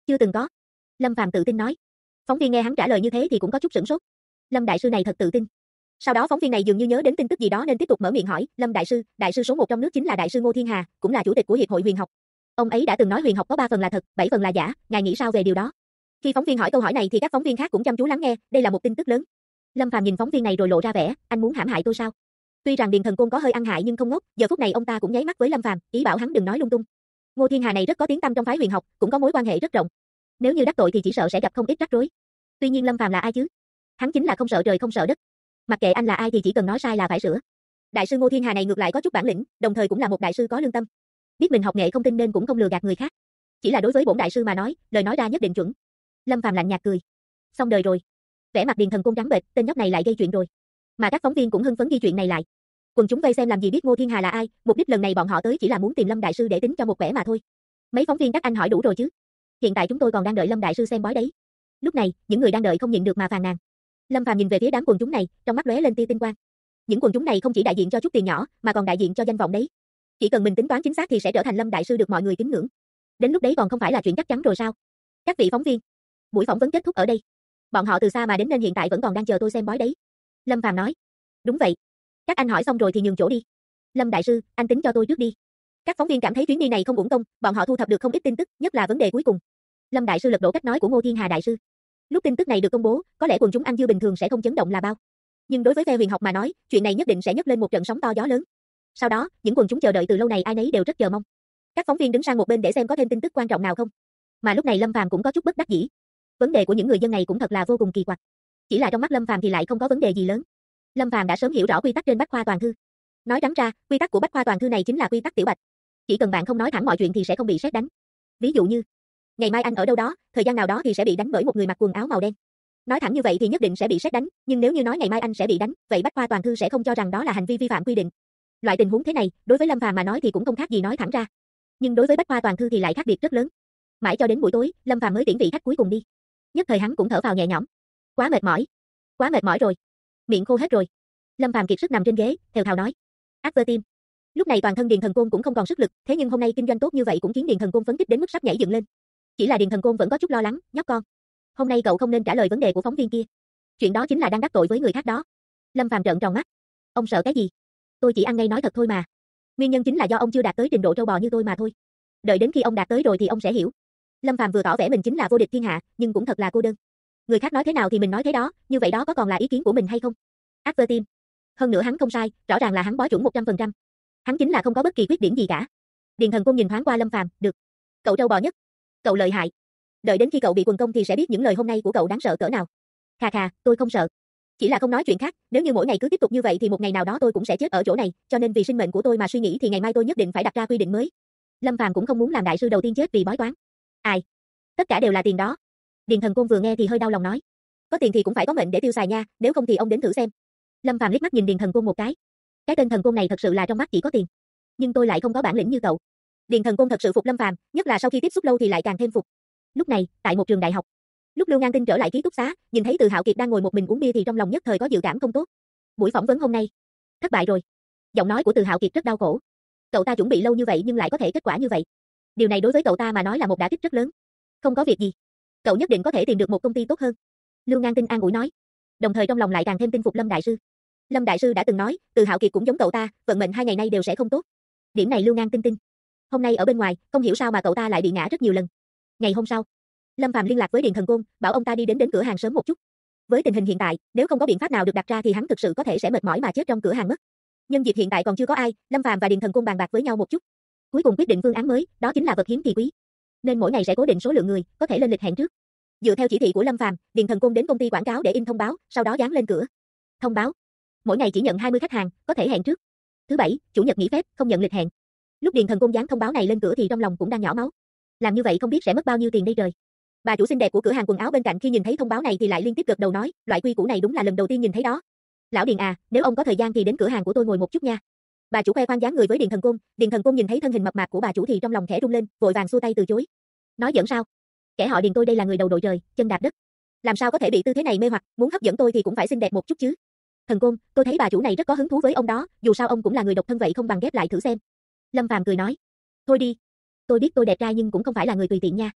Chưa từng có. Lâm Phàm tự tin nói. Phóng viên nghe hắn trả lời như thế thì cũng có chút sửng sốt. Lâm đại sư này thật tự tin. Sau đó phóng viên này dường như nhớ đến tin tức gì đó nên tiếp tục mở miệng hỏi, Lâm đại sư số 1 trong nước chính là đại sư Ngô Thiên Hà, cũng là chủ tịch của Hiệp hội Huyền học. Ông ấy đã từng nói huyền học có 3 phần là thật, 7 phần là giả, ngài nghĩ sao về điều đó? Khi phóng viên hỏi câu hỏi này thì các phóng viên khác cũng chăm chú lắng nghe, đây là một tin tức lớn. Lâm Phàm nhìn phóng viên này rồi lộ ra vẻ, anh muốn hãm hại tôi sao? Tuy rằng Điền Thần Côn có hơi ăn hại nhưng không ngốc, giờ phút này ông ta cũng nháy mắt với Lâm Phàm, ý bảo hắn đừng nói lung tung. Ngô Thiên Hà này rất có tiếng tăm trong phái huyền học, cũng có mối quan hệ rất rộng. Nếu như đắc tội thì chỉ sợ sẽ gặp không ít rắc rối. Tuy nhiên Lâm Phàm là ai chứ? Hắn chính là không sợ trời không sợ đất. Mặc kệ anh là ai thì chỉ cần nói sai là phải sửa. Đại sư Ngô Thiên Hà này ngược lại có chút bản lĩnh, đồng thời cũng là một đại sư có lương tâm. Biết mình học nghệ không tin nên cũng không lừa gạt người khác. Chỉ là đối với bổn đại sư mà nói, lời nói ra nhất định chuẩn. Lâm Phàm lạnh nhạt cười. Xong đời rồi. Vẻ mặt Điền Thần Côn trắng bệch, tên nhóc này lại gây chuyện rồi. Mà các phóng viên cũng hưng phấn ghi chuyện này lại. Quần chúng vây xem làm gì biết Ngô Thiên Hà là ai, mục đích lần này bọn họ tới chỉ là muốn tìm Lâm đại sư để tính cho một vẻ mà thôi. Mấy phóng viên các anh hỏi đủ rồi chứ? Hiện tại chúng tôi còn đang đợi Lâm đại sư xem bói đấy. Lúc này, những người đang đợi không nhịn được mà phàn nàn. Lâm Phàm nhìn về phía đám quần chúng này, trong mắt lóe lên tia tinh quang. Những quần chúng này không chỉ đại diện cho chút tiền nhỏ, mà còn đại diện cho danh vọng đấy. Chỉ cần mình tính toán chính xác thì sẽ trở thành Lâm đại sư được mọi người kính ngưỡng. Đến lúc đấy còn không phải là chuyện chắc chắn rồi sao? Các vị phóng viên, buổi phỏng vấn kết thúc ở đây. Bọn họ từ xa mà đến nên hiện tại vẫn còn đang chờ tôi xem bói đấy. Lâm Phàm nói. Đúng vậy. Các anh hỏi xong rồi thì nhường chỗ đi. Lâm đại sư, anh tính cho tôi trước đi. Các phóng viên cảm thấy chuyến đi này không uổng công, bọn họ thu thập được không ít tin tức, nhất là vấn đề cuối cùng. Lâm đại sư lật đổ cách nói của Ngô Thiên Hà đại sư. Lúc tin tức này được công bố, có lẽ quần chúng ăn dưa bình thường sẽ không chấn động là bao. Nhưng đối với phe huyền học mà nói, chuyện này nhất định sẽ nhấc lên một trận sóng to gió lớn. Sau đó, những quần chúng chờ đợi từ lâu này ai nấy đều rất chờ mong. Các phóng viên đứng sang một bên để xem có thêm tin tức quan trọng nào không. Mà lúc này Lâm Phàm cũng có chút bất đắc dĩ. Vấn đề của những người dân này cũng thật là vô cùng kỳ quặc. Chỉ là trong mắt Lâm Phàm thì lại không có vấn đề gì lớn. Lâm Phàm đã sớm hiểu rõ quy tắc trên Bách Khoa Toàn Thư. Nói trắng ra, quy tắc của Bách Khoa Toàn Thư này chính là quy tắc tiểu bạch. Chỉ cần bạn không nói thẳng mọi chuyện thì sẽ không bị sét đánh. Ví dụ như, ngày mai anh ở đâu đó, thời gian nào đó thì sẽ bị đánh bởi một người mặc quần áo màu đen. Nói thẳng như vậy thì nhất định sẽ bị sét đánh, nhưng nếu như nói ngày mai anh sẽ bị đánh, vậy Bách Khoa Toàn Thư sẽ không cho rằng đó là hành vi vi phạm quy định. Loại tình huống thế này, đối với Lâm Phàm mà nói thì cũng không khác gì nói thẳng ra. Nhưng đối với Bách Khoa Toàn Thư thì lại khác biệt rất lớn. Mãi cho đến buổi tối, Lâm Phàm mới tiễn vị khách cuối cùng đi. Nhất thời hắn cũng thở phào nhẹ nhõm. Quá mệt mỏi rồi. Miệng khô hết rồi. Lâm Phàm kiệt sức nằm trên ghế, thều thào nói. Ác vơ tim. Lúc này toàn thân Điền Thần Côn cũng không còn sức lực, thế nhưng hôm nay kinh doanh tốt như vậy cũng khiến Điền Thần Côn phấn khích đến mức sắp nhảy dựng lên. Chỉ là Điền Thần Côn vẫn có chút lo lắng, nhóc con. Hôm nay cậu không nên trả lời vấn đề của phóng viên kia. Chuyện đó chính là đang đắc tội với người khác đó. Lâm Phàm trợn tròn mắt. Ông sợ cái gì? Tôi chỉ ăn ngay nói thật thôi mà. Nguyên nhân chính là do ông chưa đạt tới trình độ trâu bò như tôi mà thôi. Đợi đến khi ông đạt tới rồi thì ông sẽ hiểu. Lâm Phàm vừa tỏ vẻ mình chính là vô địch thiên hạ, nhưng cũng thật là cô đơn. Người khác nói thế nào thì mình nói thế đó, như vậy đó có còn là ý kiến của mình hay không? Ác vơ tim. Hơn nữa hắn không sai, rõ ràng là hắn bói chuẩn 100%. Hắn chính là không có bất kỳ khuyết điểm gì cả. Điền Thần Côn nhìn thoáng qua Lâm Phàm, được. Cậu trâu bò nhất. Cậu lợi hại. Đợi đến khi cậu bị quần công thì sẽ biết những lời hôm nay của cậu đáng sợ cỡ nào. Khà khà, tôi không sợ. Chỉ là không nói chuyện khác, nếu như mỗi ngày cứ tiếp tục như vậy thì một ngày nào đó tôi cũng sẽ chết ở chỗ này, cho nên vì sinh mệnh của tôi mà suy nghĩ thì ngày mai tôi nhất định phải đặt ra quy định mới. Lâm Phàm cũng không muốn làm đại sư đầu tiên chết vì bói toán. Ai? Tất cả đều là tiền đó. Điền Thần Côn vừa nghe thì hơi đau lòng nói. Có tiền thì cũng phải có mệnh để tiêu xài nha, nếu không thì ông đến thử xem. Lâm Phàm liếc mắt nhìn Điền Thần Côn một cái. Cái tên Thần Côn này thật sự là trong mắt chỉ có tiền. Nhưng tôi lại không có bản lĩnh như cậu. Điền Thần Côn thật sự phục Lâm Phàm, nhất là sau khi tiếp xúc lâu thì lại càng thêm phục. Lúc này, tại một trường đại học, lúc Lưu Ngang Tinh trở lại ký túc xá, nhìn thấy Từ Hạo Kiệt đang ngồi một mình uống bia thì trong lòng nhất thời có dự cảm không tốt. Buổi phỏng vấn hôm nay, thất bại rồi. Giọng nói của Từ Hạo Kiệt rất đau khổ. Cậu ta chuẩn bị lâu như vậy nhưng lại có thể kết quả như vậy. Điều này đối với cậu ta mà nói là một đả kích rất lớn. Không có việc gì, cậu nhất định có thể tìm được một công ty tốt hơn. Lưu Ngang Tinh an ủi nói. Đồng thời trong lòng lại càng thêm tin phục Lâm đại sư. Lâm đại sư đã từng nói, Từ Hạo Kiệt cũng giống cậu ta, vận mệnh 2 ngày nay đều sẽ không tốt. Điểm này Lưu Ngang Tinh tin. Hôm nay ở bên ngoài, không hiểu sao mà cậu ta lại bị ngã rất nhiều lần. Ngày hôm sau, Lâm Phàm liên lạc với Điền Thần Côn, bảo ông ta đi đến cửa hàng sớm một chút. Với tình hình hiện tại, nếu không có biện pháp nào được đặt ra thì hắn thực sự có thể sẽ mệt mỏi mà chết trong cửa hàng mất. Nhân dịp hiện tại còn chưa có ai, Lâm Phàm và Điền Thần Côn bàn bạc với nhau một chút. Cuối cùng quyết định phương án mới, đó chính là vật hiếm kỳ quý. Nên mỗi ngày sẽ cố định số lượng người, có thể lên lịch hẹn trước. Dựa theo chỉ thị của Lâm Phàm, Điền Thần Côn đến công ty quảng cáo để in thông báo, sau đó dán lên cửa. Thông báo: mỗi ngày chỉ nhận 20 khách hàng, có thể hẹn trước. Thứ bảy, chủ nhật nghỉ phép, không nhận lịch hẹn. Lúc Điền Thần Côn dán thông báo này lên cửa thì trong lòng cũng đang nhỏ máu. Làm như vậy không biết sẽ mất bao nhiêu tiền đây trời. Bà chủ xinh đẹp của cửa hàng quần áo bên cạnh khi nhìn thấy thông báo này thì lại liên tiếp gật đầu nói, loại quy củ này đúng là lần đầu tiên nhìn thấy đó. Lão Điền à, nếu ông có thời gian thì đến cửa hàng của tôi ngồi một chút nha. Bà chủ khoe khoang dáng người với Điền Thần Côn nhìn thấy thân hình mập mạp của bà chủ thì trong lòng khẽ rung lên, vội vàng xua tay từ chối. Nói giỡn sao? Kẻ họ Điền tôi đây là người đầu đội trời, chân đạp đất. Làm sao có thể bị tư thế này mê hoặc, muốn hấp dẫn tôi thì cũng phải xinh đẹp một chút chứ. Thần Côn, tôi thấy bà chủ này rất có hứng thú với ông đó, dù sao ông cũng là người độc thân vậy không bằng ghép lại thử xem. Lâm Phàm cười nói. Thôi đi. Tôi biết tôi đẹp trai nhưng cũng không phải là người tùy tiện nha.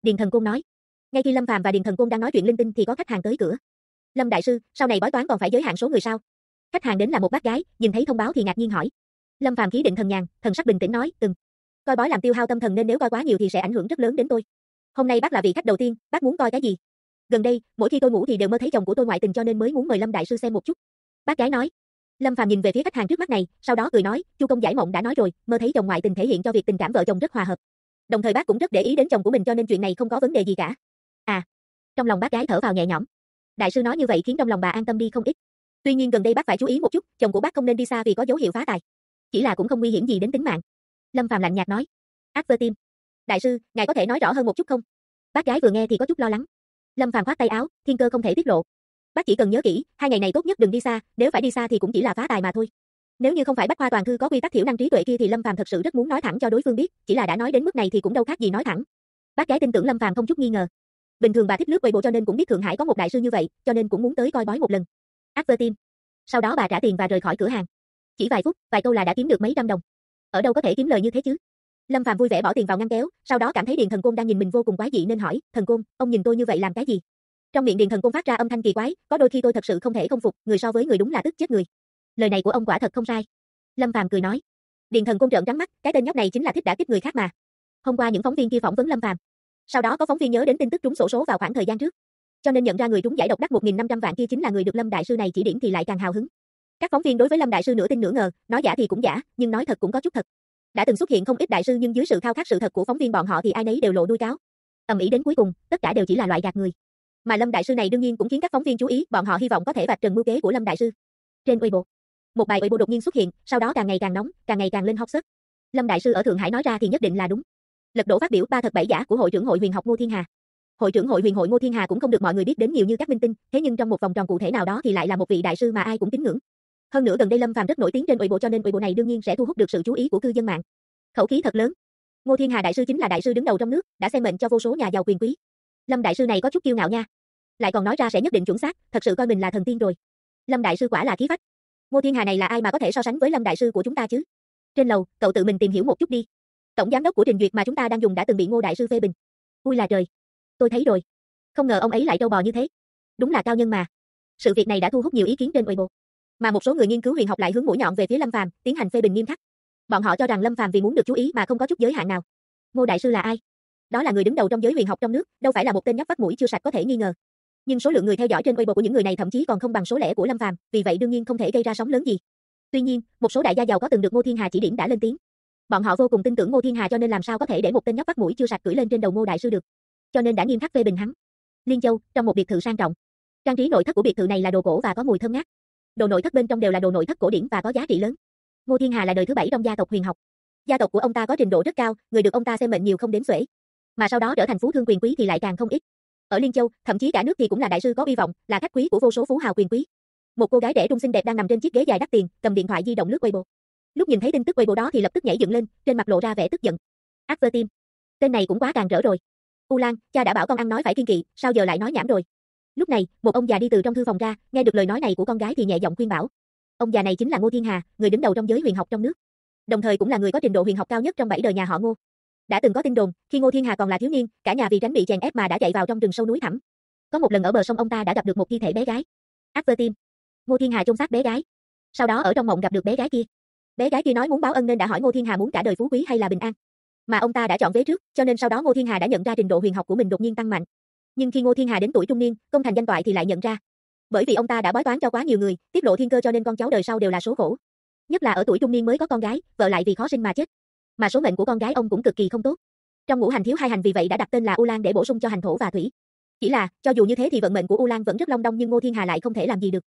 Điền Thần Côn nói. Ngay khi Lâm Phàm và Điền Thần Côn đang nói chuyện linh tinh thì có khách hàng tới cửa. Lâm đại sư, sau này bói toán còn phải giới hạn số người sao? Khách hàng đến là một bác gái, nhìn thấy thông báo thì ngạc nhiên hỏi. Lâm Phàm khí định thần nhàn, thần sắc bình tĩnh nói, coi bói làm tiêu hao tâm thần nên nếu coi quá nhiều thì sẽ ảnh hưởng rất lớn đến tôi. Hôm nay bác là vị khách đầu tiên, bác muốn coi cái gì? Gần đây, mỗi khi tôi ngủ thì đều mơ thấy chồng của tôi ngoại tình cho nên mới muốn mời Lâm đại sư xem một chút. Bác gái nói. Lâm Phàm nhìn về phía khách hàng trước mắt này, sau đó cười nói, Chu công giải mộng đã nói rồi, mơ thấy chồng ngoại tình thể hiện cho việc tình cảm vợ chồng rất hòa hợp. Đồng thời bác cũng rất để ý đến chồng của mình cho nên chuyện này không có vấn đề gì cả. À, trong lòng bác gái thở vào nhẹ nhõm. Đại sư nói như vậy khiến trong lòng bà an tâm đi không ít. Tuy nhiên gần đây bác phải chú ý một chút, chồng của bác không nên đi xa vì có dấu hiệu phá tài. Chỉ là cũng không nguy hiểm gì đến tính mạng. Lâm Phàm lạnh nhạt nói. Advertim. Đại sư, ngài có thể nói rõ hơn một chút không? Bác gái vừa nghe thì có chút lo lắng. Lâm Phàm khoát tay áo, thiên cơ không thể tiết lộ. Bác chỉ cần nhớ kỹ, 2 ngày này tốt nhất đừng đi xa, nếu phải đi xa thì cũng chỉ là phá tài mà thôi. Nếu như không phải Bách Khoa toàn thư có quy tắc thiểu năng trí tuệ kia thì Lâm Phàm thật sự rất muốn nói thẳng cho đối phương biết, chỉ là đã nói đến mức này thì cũng đâu khác gì nói thẳng. Bác gái tin tưởng Lâm Phàm không chút nghi ngờ. Bình thường bà thích lướt Weibo cho nên cũng biết Thượng Hải có một đại sư như vậy, cho nên cũng muốn tới coi bói một lần. Advertim. Sau đó bà trả tiền và rời khỏi cửa hàng. Chỉ vài phút, vài câu là đã kiếm được mấy trăm đồng. Ở đâu có thể kiếm lời như thế chứ? Lâm Phàm vui vẻ bỏ tiền vào ngăn kéo, sau đó cảm thấy Điền Thần Côn đang nhìn mình vô cùng quái dị nên hỏi, Thần Côn, ông nhìn tôi như vậy làm cái gì? Trong miệng Điền Thần Côn phát ra âm thanh kỳ quái, có đôi khi tôi thật sự không thể không phục, người so với người đúng là tức chết người. Lời này của ông quả thật không sai. Lâm Phàm cười nói. Điền Thần Côn trợn trắng mắt, cái tên nhóc này chính là thích đả kích người khác mà. Hôm qua những phóng viên kia phỏng vấn Lâm Phàm. Sau đó có phóng viên nhớ đến tin tức trúng xổ số vào khoảng thời gian trước. Cho nên nhận ra người trúng giải độc đắc 1.500 vạn kia chính là người được Lâm đại sư này chỉ điểm thì lại càng hào hứng. Các phóng viên đối với Lâm đại sư nửa tin nửa ngờ, nói giả thì cũng giả, nhưng nói thật cũng có chút thật. Đã từng xuất hiện không ít đại sư nhưng dưới sự khao khát sự thật của phóng viên bọn họ thì ai nấy đều lộ đuôi cáo. Ầm ĩ đến cuối cùng, tất cả đều chỉ là loại gạt người. Mà Lâm đại sư này đương nhiên cũng khiến các phóng viên chú ý, bọn họ hy vọng có thể vạch trần mưu kế của Lâm đại sư. Trên Weibo, một bài Weibo đột nhiên xuất hiện, sau đó càng ngày càng nóng, càng ngày càng lên hot search. Lâm đại sư ở Thượng Hải nói ra thì nhất định là đúng. Lật đổ phát biểu 3 thật 7 giả của hội trưởng hội huyền học Ngô Thiên Hà. Hội trưởng hội huyền hội Ngô Thiên Hà cũng không được mọi người biết đến nhiều như các minh tinh, thế nhưng trong một vòng tròn cụ thể nào đó thì lại là một vị đại sư mà ai cũng tín ngưỡng. Hơn nữa gần đây Lâm Phàm rất nổi tiếng trên Weibo cho nên Weibo này đương nhiên sẽ thu hút được sự chú ý của cư dân mạng. Khẩu khí thật lớn. Ngô Thiên Hà đại sư chính là đại sư đứng đầu trong nước, đã xem mệnh cho vô số nhà giàu quyền quý. Lâm đại sư này có chút kiêu ngạo nha. Lại còn nói ra sẽ nhất định chuẩn xác, thật sự coi mình là thần tiên rồi. Lâm đại sư quả là khí phách. Ngô Thiên Hà này là ai mà có thể so sánh với Lâm đại sư của chúng ta chứ? Trên lầu, cậu tự mình tìm hiểu một chút đi. Tổng giám đốc của Trình Duyệt mà chúng ta đang dùng đã từng bị Ngô đại sư phê bình. Ui là trời. Tôi thấy rồi. Không ngờ ông ấy lại trâu bò như thế. Đúng là cao nhân mà. Sự việc này đã thu hút nhiều ý kiến trên Weibo. Mà một số người nghiên cứu huyền học lại hướng mũi nhọn về phía Lâm Phàm, tiến hành phê bình nghiêm khắc. Bọn họ cho rằng Lâm Phàm vì muốn được chú ý mà không có chút giới hạn nào. Ngô đại sư là ai? Đó là người đứng đầu trong giới huyền học trong nước, đâu phải là một tên nhóc vắt mũi chưa sạch có thể nghi ngờ. Nhưng số lượng người theo dõi trên Weibo của những người này thậm chí còn không bằng số lẻ của Lâm Phàm, vì vậy đương nhiên không thể gây ra sóng lớn gì. Tuy nhiên, một số đại gia giàu có từng được Ngô Thiên Hà chỉ điểm đã lên tiếng. Bọn họ vô cùng tin tưởng Ngô Thiên Hà cho nên làm sao có thể để một tên nhóc vắt mũi chưa sạch cưỡi lên trên đầu Ngô đại sư được. Cho nên đã nghiêm khắc phê bình hắn. Liên Châu, trong một biệt thự sang trọng. Trang trí nội thất của biệt thự này là đồ cổ và có mùi thơm ngát. Đồ nội thất bên trong đều là đồ nội thất cổ điển và có giá trị lớn. Ngô Thiên Hà là đời thứ 7 trong gia tộc huyền học. Gia tộc của ông ta có trình độ rất cao, người được ông ta xem mệnh nhiều không đếm xuể. Mà sau đó trở thành phú thương quyền quý thì lại càng không ít. Ở Liên Châu, thậm chí cả nước thì cũng là đại sư có uy vọng, là khách quý của vô số phú hào quyền quý. Một cô gái trẻ trung xinh đẹp đang nằm trên chiếc ghế dài đắt tiền, cầm điện thoại di động lướt Weibo. Lúc nhìn thấy tin tức Weibo đó thì lập tức nhảy dựng lên, trên mặt lộ ra vẻ tức giận. Advertim. Tên này cũng quá càn rỡ rồi. U Lan, cha đã bảo con ăn nói phải kiêng kỵ, sao giờ lại nói nhảm rồi? Lúc này, một ông già đi từ trong thư phòng ra, nghe được lời nói này của con gái thì nhẹ giọng khuyên bảo. Ông già này chính là Ngô Thiên Hà, người đứng đầu trong giới huyền học trong nước. Đồng thời cũng là người có trình độ huyền học cao nhất trong 7 đời nhà họ Ngô. Đã từng có tin đồn, khi Ngô Thiên Hà còn là thiếu niên, cả nhà vì tránh bị chèn ép mà đã chạy vào trong rừng sâu núi thẳm. Có một lần ở bờ sông ông ta đã gặp được một thi thể bé gái. Advertim. Ngô Thiên Hà chôn xác bé gái. Sau đó ở trong mộng gặp được bé gái kia. Bé gái kia nói muốn báo ân nên đã hỏi Ngô Thiên Hà muốn cả đời phú quý hay là bình an. Mà ông ta đã chọn vế trước, cho nên sau đó Ngô Thiên Hà đã nhận ra trình độ huyền học của mình đột nhiên tăng mạnh. Nhưng khi Ngô Thiên Hà đến tuổi trung niên, công thành danh toại thì lại nhận ra, bởi vì ông ta đã bói toán cho quá nhiều người, tiết lộ thiên cơ cho nên con cháu đời sau đều là số khổ. Nhất là ở tuổi trung niên mới có con gái, vợ lại vì khó sinh mà chết. Mà số mệnh của con gái ông cũng cực kỳ không tốt. Trong ngũ hành thiếu 2 hành vì vậy đã đặt tên là U Lan để bổ sung cho hành thổ và thủy. Chỉ là, cho dù như thế thì vận mệnh của U Lan vẫn rất long đong nhưng Ngô Thiên Hà lại không thể làm gì được.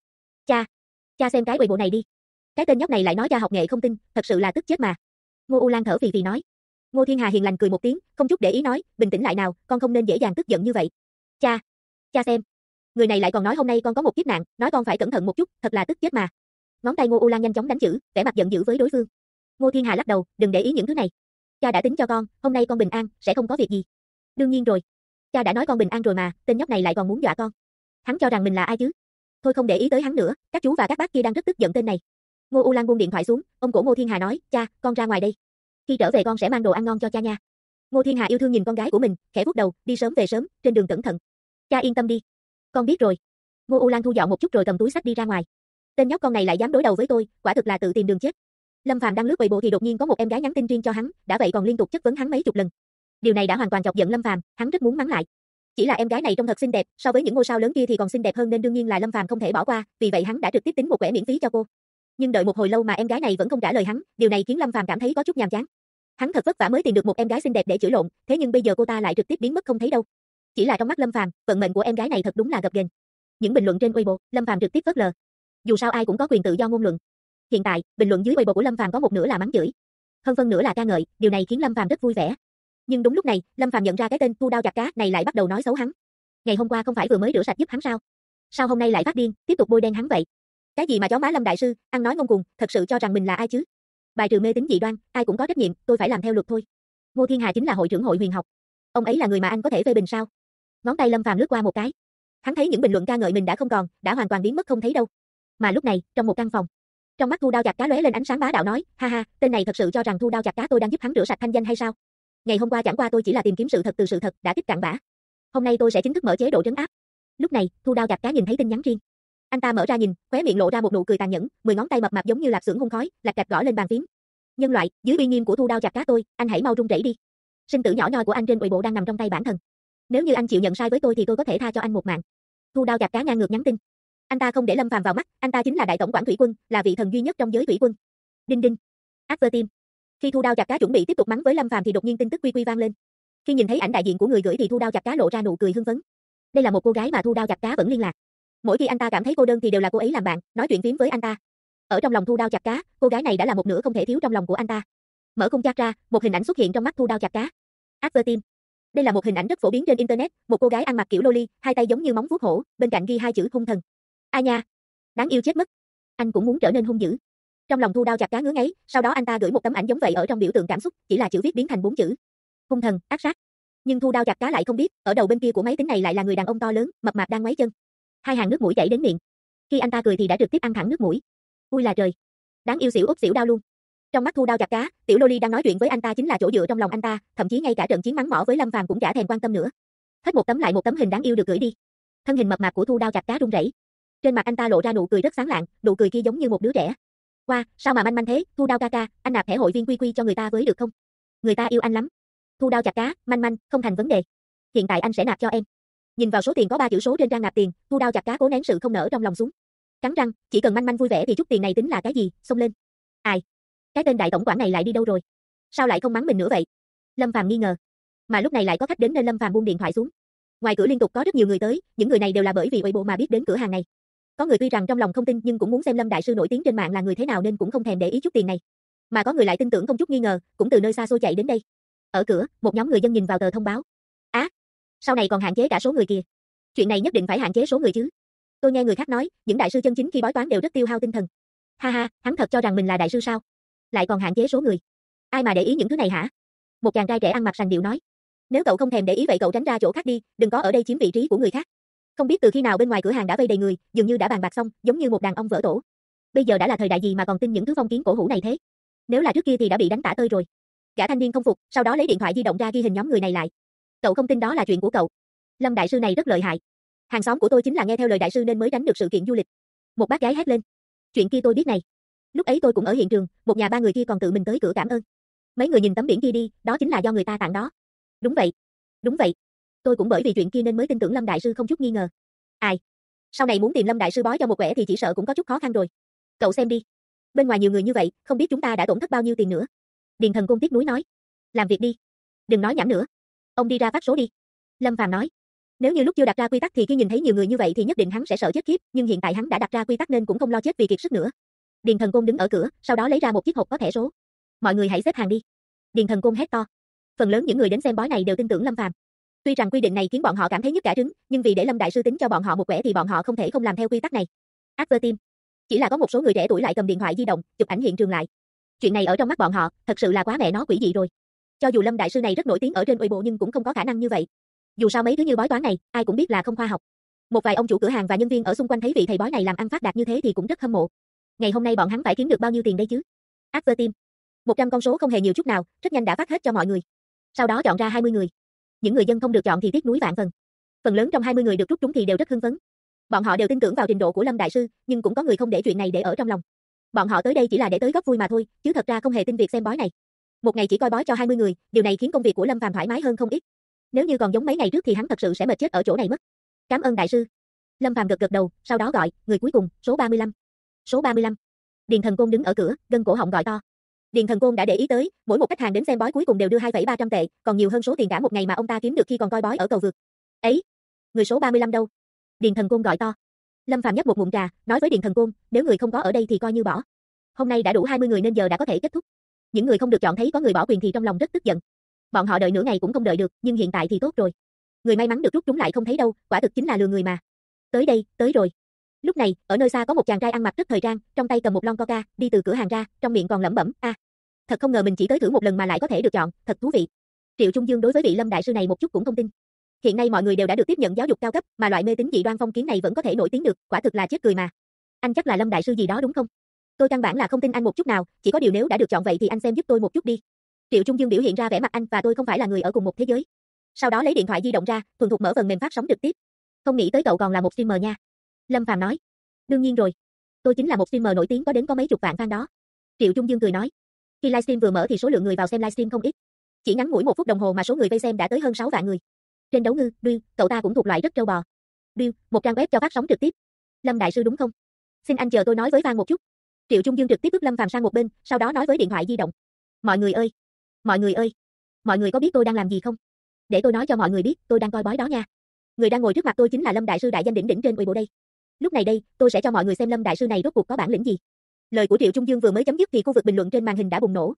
Cha xem cái Weibo này đi. Cái tên nhóc này lại nói cha học nghệ không tin, thật sự là tức chết mà. Ngô U Lan thở phì phì nói. Ngô Thiên Hà hiền lành cười một tiếng, không chút để ý nói, bình tĩnh lại nào, con không nên dễ dàng tức giận như vậy. Cha xem. Người này lại còn nói hôm nay con có một kiếp nạn, nói con phải cẩn thận một chút, thật là tức chết mà. Ngón tay Ngô U Lan nhanh chóng đánh chữ, vẻ mặt giận dữ với đối phương. Ngô Thiên Hà lắc đầu, đừng để ý những thứ này. Cha đã tính cho con, hôm nay con bình an, sẽ không có việc gì. Đương nhiên rồi. Cha đã nói con bình an rồi mà, tên nhóc này lại còn muốn dọa con. Hắn cho rằng mình là ai chứ? Thôi không để ý tới hắn nữa, các chú và các bác kia đang rất tức giận tên này. Ngô U Lan buông điện thoại xuống, ôm cổ Ngô Thiên Hà nói, cha, con ra ngoài đây. Khi trở về con sẽ mang đồ ăn ngon cho cha nha. Ngô Thiên Hà yêu thương nhìn con gái của mình, khẽ vuốt đầu, đi sớm về sớm, trên đường cẩn thận. Cha yên tâm đi. Con biết rồi. Ngô U Lan thu dọn một chút rồi cầm túi xách đi ra ngoài. Tên nhóc con này lại dám đối đầu với tôi, quả thực là tự tìm đường chết. Lâm Phàm đang lướt Weibo thì đột nhiên có một em gái nhắn tin riêng cho hắn, đã vậy còn liên tục chất vấn hắn mấy chục lần. Điều này đã hoàn toàn chọc giận Lâm Phàm, hắn rất muốn mắng lại. Chỉ là em gái này trông thật xinh đẹp, so với những ngôi sao lớn kia thì còn xinh đẹp hơn nên đương nhiên là Lâm Phàm không thể bỏ qua, vì vậy hắn đã trực tiếp tính một quẻ miễn phí cho cô. Nhưng đợi một hồi lâu mà em gái này vẫn không trả lời hắn, điều này khiến Lâm Phàm cảm thấy có chút nhàm chán. Hắn thật vất vả mới tìm được một em gái xinh đẹp để chửi lộn, thế nhưng bây giờ cô ta lại trực tiếp biến mất không thấy đâu. Chỉ là trong mắt Lâm Phàm, vận mệnh của em gái này thật đúng là gập ghềnh. Những bình luận trên Weibo, Lâm Phàm trực tiếp phớt lờ. Dù sao ai cũng có quyền tự do ngôn luận. Hiện tại, bình luận dưới Weibo của Lâm Phàm có một nửa là mắng chửi, hơn phân nửa là ca ngợi, điều này khiến Lâm Phàm rất vui vẻ. Nhưng đúng lúc này, Lâm Phàm nhận ra cái tên Thu Đao Chặt Cá này lại bắt đầu nói xấu hắn. Ngày hôm qua không phải vừa mới rửa sạch giúp hắn sao? Sao hôm nay lại phát điên, tiếp tục bôi đen hắn vậy? Cái gì mà chó má Lâm đại sư, ăn nói ngông cuồng, thật sự cho rằng mình là ai chứ? Bài trừ mê tín dị đoan, ai cũng có trách nhiệm, tôi phải làm theo luật thôi. Ngô Thiên Hà chính là hội trưởng hội huyền học. Ông ấy là người mà anh có thể phê bình sao? Ngón tay Lâm Phàm lướt qua một cái. Hắn thấy những bình luận ca ngợi mình đã không còn, đã hoàn toàn biến mất không thấy đâu. Mà lúc này, trong một căn phòng, trong mắt Thu Đao Chặt Cá lóe lên ánh sáng bá đạo nói, ha ha, tên này thật sự cho rằng Thu Đao Chặt Cá tôi đang giúp hắn rửa sạch thanh danh hay sao? Ngày hôm qua chẳng qua tôi chỉ là tìm kiếm sự thật từ sự thật, đã kích cặn bã. Hôm nay tôi sẽ chính thức mở chế độ trấn áp. Lúc này, Thu Đao Chặt Cá nhìn thấy tin nhắn riêng. Anh ta mở ra nhìn, khóe miệng lộ ra một nụ cười tàn nhẫn, 10 ngón tay mập mạp giống như lạp xưởng hun khói, lạch cạch gõ lên bàn phím. Nhân loại, dưới uy nghiêm của Thu Đao Chặt Cá tôi, anh hãy mau run rẩy đi. Sinh tử nhỏ nhoi của anh trên Weibo đang nằm trong tay bản thân. Nếu như anh chịu nhận sai với tôi thì tôi có thể tha cho anh một mạng. Thu Đao Chặt Cá ngang ngược nhắn tin. Anh ta không để Lâm Phàm vào mắt, anh ta chính là đại tổng quản thủy quân, là vị thần duy nhất trong giới thủy quân. Đinh đinh. Advertime. Khi Thu Đao Chặt Cá chuẩn bị tiếp tục mắng với Lâm Phàm thì đột nhiên tin tức quy quy vang lên. Khi nhìn thấy ảnh đại diện của người gửi thì Thu Đao Chặt Cá lộ ra nụ cười hưng phấn. Đây là một cô gái mà Thu Đao Chặt Cá vẫn liên lạc. Mỗi khi anh ta cảm thấy cô đơn thì đều là cô ấy làm bạn, nói chuyện phím với anh ta. Ở trong lòng Thu Đao Chặt Cá, cô gái này đã là một nửa không thể thiếu trong lòng của anh ta. Mở khung chat ra, một hình ảnh xuất hiện trong mắt Thu Đao Chặt Cá. Advertime. Đây là một hình ảnh rất phổ biến trên internet, một cô gái ăn mặc kiểu loli, hai tay giống như móng vuốt hổ, bên cạnh ghi hai chữ hung thần. Ai nha, đáng yêu chết mất. Anh cũng muốn trở nên hung dữ. Trong lòng Thu Đao Chặt Cá ngứa ngáy, sau đó anh ta gửi một tấm ảnh giống vậy ở trong biểu tượng cảm xúc, chỉ là chữ viết biến thành 4 chữ. Hung thần, ác sát. Nhưng Thu Đao Chặt Cá lại không biết, ở đầu bên kia của máy tính này lại là người đàn ông to lớn, mập mạp đang ngoáy chân. Hai hàng nước mũi chảy đến miệng. Khi anh ta cười thì đã trực tiếp ăn thẳng nước mũi. Ui là trời, đáng yêu xỉu úp xỉu đau luôn. Trong mắt Thu Đao Chặt Cá, tiểu loli đang nói chuyện với anh ta chính là chỗ dựa trong lòng anh ta, thậm chí ngay cả trận chiến mắng mỏ với Lâm Phàm cũng chả thèm quan tâm nữa. Hết một tấm lại một tấm hình đáng yêu được gửi đi. Thân hình mập mạp của Thu Đao Chặt Cá run rẩy. Trên mặt anh ta lộ ra nụ cười rất sáng lạng, nụ cười kia giống như một đứa trẻ. Wow, sao mà manh manh thế, Thu Đao ca ca, anh nạp thẻ hội viên quy cho người ta với được không? Người ta yêu anh lắm. Thu Đao Chặt Cá, manh manh, không thành vấn đề. Hiện tại anh sẽ nạp cho em. Nhìn vào số tiền có 3 chữ số trên trang nạp tiền, Thu Đao Chặt Cá cố nén sự không nở trong lòng xuống. Cắn răng, chỉ cần manh manh vui vẻ thì chút tiền này tính là cái gì, xông lên. Ai? Cái tên đại tổng quản này lại đi đâu rồi? Sao lại không mắng mình nữa vậy? Lâm Phàm nghi ngờ. Mà lúc này lại có khách đến nên Lâm Phàm buông điện thoại xuống. Ngoài cửa liên tục có rất nhiều người tới, những người này đều là bởi vì Weibo mà biết đến cửa hàng này. Có người tuy rằng trong lòng không tin nhưng cũng muốn xem Lâm đại sư nổi tiếng trên mạng là người thế nào nên cũng không thèm để ý chút tiền này. Mà có người lại tin tưởng không chút nghi ngờ, cũng từ nơi xa xôi chạy đến đây. Ở cửa, một nhóm người dân nhìn vào tờ thông báo. Sau này còn hạn chế cả số người kìa. Chuyện này nhất định phải hạn chế số người chứ. Tôi nghe người khác nói, những đại sư chân chính khi bói toán đều rất tiêu hao tinh thần. Ha ha, hắn thật cho rằng mình là đại sư sao? Lại còn hạn chế số người. Ai mà để ý những thứ này hả? Một chàng trai trẻ ăn mặc sành điệu nói. Nếu cậu không thèm để ý vậy cậu tránh ra chỗ khác đi, đừng có ở đây chiếm vị trí của người khác. Không biết từ khi nào bên ngoài cửa hàng đã vây đầy người, dường như đã bàn bạc xong, giống như một đàn ông vỡ tổ. Bây giờ đã là thời đại gì mà còn tin những thứ phong kiến cổ hủ này thế? Nếu là trước kia thì đã bị đánh tả tơi rồi. Gã thanh niên không phục, sau đó lấy điện thoại di động ra ghi hình nhóm người này lại. Cậu không tin đó là chuyện của cậu. Lâm đại sư này rất lợi hại. Hàng xóm của tôi chính là nghe theo lời đại sư nên mới tránh được sự kiện du lịch. Một bác gái hét lên. Chuyện kia tôi biết này. Lúc ấy tôi cũng ở hiện trường, một nhà ba người kia còn tự mình tới cửa cảm ơn. Mấy người nhìn tấm biển kia đi, đó chính là do người ta tặng đó. Đúng vậy. Đúng vậy. Tôi cũng bởi vì chuyện kia nên mới tin tưởng Lâm đại sư không chút nghi ngờ. Ai? Sau này muốn tìm Lâm đại sư bói cho một quẻ thì chỉ sợ cũng có chút khó khăn rồi. Cậu xem đi. Bên ngoài nhiều người như vậy, không biết chúng ta đã tổn thất bao nhiêu tiền nữa. Điền Thần Côn tiếc nuối nói. Làm việc đi. Đừng nói nhảm nữa. Ông đi ra phát số đi. Lâm Phàm nói. Nếu như lúc chưa đặt ra quy tắc thì khi nhìn thấy nhiều người như vậy thì nhất định hắn sẽ sợ chết khiếp, nhưng hiện tại hắn đã đặt ra quy tắc nên cũng không lo chết vì kiệt sức nữa. Điền Thần Côn đứng ở cửa, sau đó lấy ra một chiếc hộp có thẻ số. Mọi người hãy xếp hàng đi. Điền Thần Côn hét to. Phần lớn những người đến xem bói này đều tin tưởng Lâm Phàm. Tuy rằng quy định này khiến bọn họ cảm thấy nhức cả trứng, nhưng vì để Lâm đại sư tính cho bọn họ một quẻ thì bọn họ không thể không làm theo quy tắc này. Advertime. Chỉ là có một số người trẻ tuổi lại cầm điện thoại di động, chụp ảnh hiện trường lại. Chuyện này ở trong mắt bọn họ, thật sự là quá mẹ nó quỷ dị rồi. Cho dù Lâm đại sư này rất nổi tiếng ở trên Weibo nhưng cũng không có khả năng như vậy. Dù sao mấy thứ như bói toán này, ai cũng biết là không khoa học. Một vài ông chủ cửa hàng và nhân viên ở xung quanh thấy vị thầy bói này làm ăn phát đạt như thế thì cũng rất hâm mộ. Ngày hôm nay bọn hắn phải kiếm được bao nhiêu tiền đây chứ? Advertime. 100 con số không hề nhiều chút nào, rất nhanh đã phát hết cho mọi người. Sau đó chọn ra 20 người. Những người dân không được chọn thì tiếc nuối vạn phần. Phần lớn trong 20 người được rút trúng thì đều rất hưng phấn. Bọn họ đều tin tưởng vào trình độ của Lâm đại sư, nhưng cũng có người không để chuyện này để ở trong lòng. Bọn họ tới đây chỉ là để tới góp vui mà thôi, chứ thật ra không hề tin việc xem bói này. Một ngày chỉ coi bói cho 20 người, điều này khiến công việc của Lâm Phàm thoải mái hơn không ít. Nếu như còn giống mấy ngày trước thì hắn thật sự sẽ mệt chết ở chỗ này mất. Cảm ơn đại sư. Lâm Phàm gật gật đầu, sau đó gọi, người cuối cùng, số 35. Số 35. Điền Thần Côn đứng ở cửa, gân cổ họng gọi to. Điền Thần Côn đã để ý tới, mỗi một khách hàng đến xem bói cuối cùng đều đưa 2,300 tệ, còn nhiều hơn số tiền cả một ngày mà ông ta kiếm được khi còn coi bói ở cầu vượt. Ấy, người số 35 đâu? Điền Thần Côn gọi to. Lâm Phàm nhấp một ngụm trà, nói với Điền Thần Côn, nếu người không có ở đây thì coi như bỏ. Hôm nay đã đủ 20 người nên giờ đã có thể kết thúc. Những người không được chọn thấy có người bỏ quyền thì trong lòng rất tức giận. Bọn họ đợi nửa ngày cũng không đợi được, nhưng hiện tại thì tốt rồi. Người may mắn được rút trúng lại không thấy đâu, quả thực chính là lừa người mà. Tới đây, tới rồi. Lúc này, ở nơi xa có một chàng trai ăn mặc rất thời trang, trong tay cầm một lon Coca, đi từ cửa hàng ra, trong miệng còn lẩm bẩm, thật không ngờ mình chỉ tới thử một lần mà lại có thể được chọn, thật thú vị. Triệu Trung Dương đối với vị Lâm đại sư này một chút cũng không tin. Hiện nay mọi người đều đã được tiếp nhận giáo dục cao cấp, mà loại mê tín dị đoan phong kiến này vẫn có thể nổi tiếng được, quả thực là chết cười mà. Anh chắc là Lâm đại sư gì đó đúng không? Tôi căn bản là không tin anh một chút nào, chỉ có điều nếu đã được chọn vậy thì anh xem giúp tôi một chút đi. Triệu Trung Dương biểu hiện ra vẻ mặt anh và tôi không phải là người ở cùng một thế giới. Sau đó lấy điện thoại di động ra, thuần thục mở phần mềm phát sóng trực tiếp. Không nghĩ tới cậu còn là một streamer nha. Lâm Phàm nói. Đương nhiên rồi. Tôi chính là một streamer nổi tiếng có mấy chục vạn fan đó. Triệu Trung Dương cười nói. Khi livestream vừa mở thì số lượng người vào xem livestream không ít. Chỉ ngắn ngủi 1 phút đồng hồ mà số người vây xem đã tới hơn 6 vạn người. Trên đấu ngư, Bill, cậu ta cũng thuộc loại rất trâu bò. Bill, một trang web cho phát sóng trực tiếp. Lâm đại sư đúng không? Xin anh chờ tôi nói với fan một chút. Triệu Trung Dương trực tiếp bước Lâm Phàm sang một bên, sau đó nói với điện thoại di động. Mọi người ơi, mọi người ơi, mọi người có biết tôi đang làm gì không? Để tôi nói cho mọi người biết, tôi đang coi bói đó nha. Người đang ngồi trước mặt tôi chính là Lâm đại sư đại danh đỉnh đỉnh trên Weibo đây. Lúc này đây, tôi sẽ cho mọi người xem Lâm đại sư này rốt cuộc có bản lĩnh gì. Lời của Triệu Trung Dương vừa mới chấm dứt thì khu vực bình luận trên màn hình đã bùng nổ.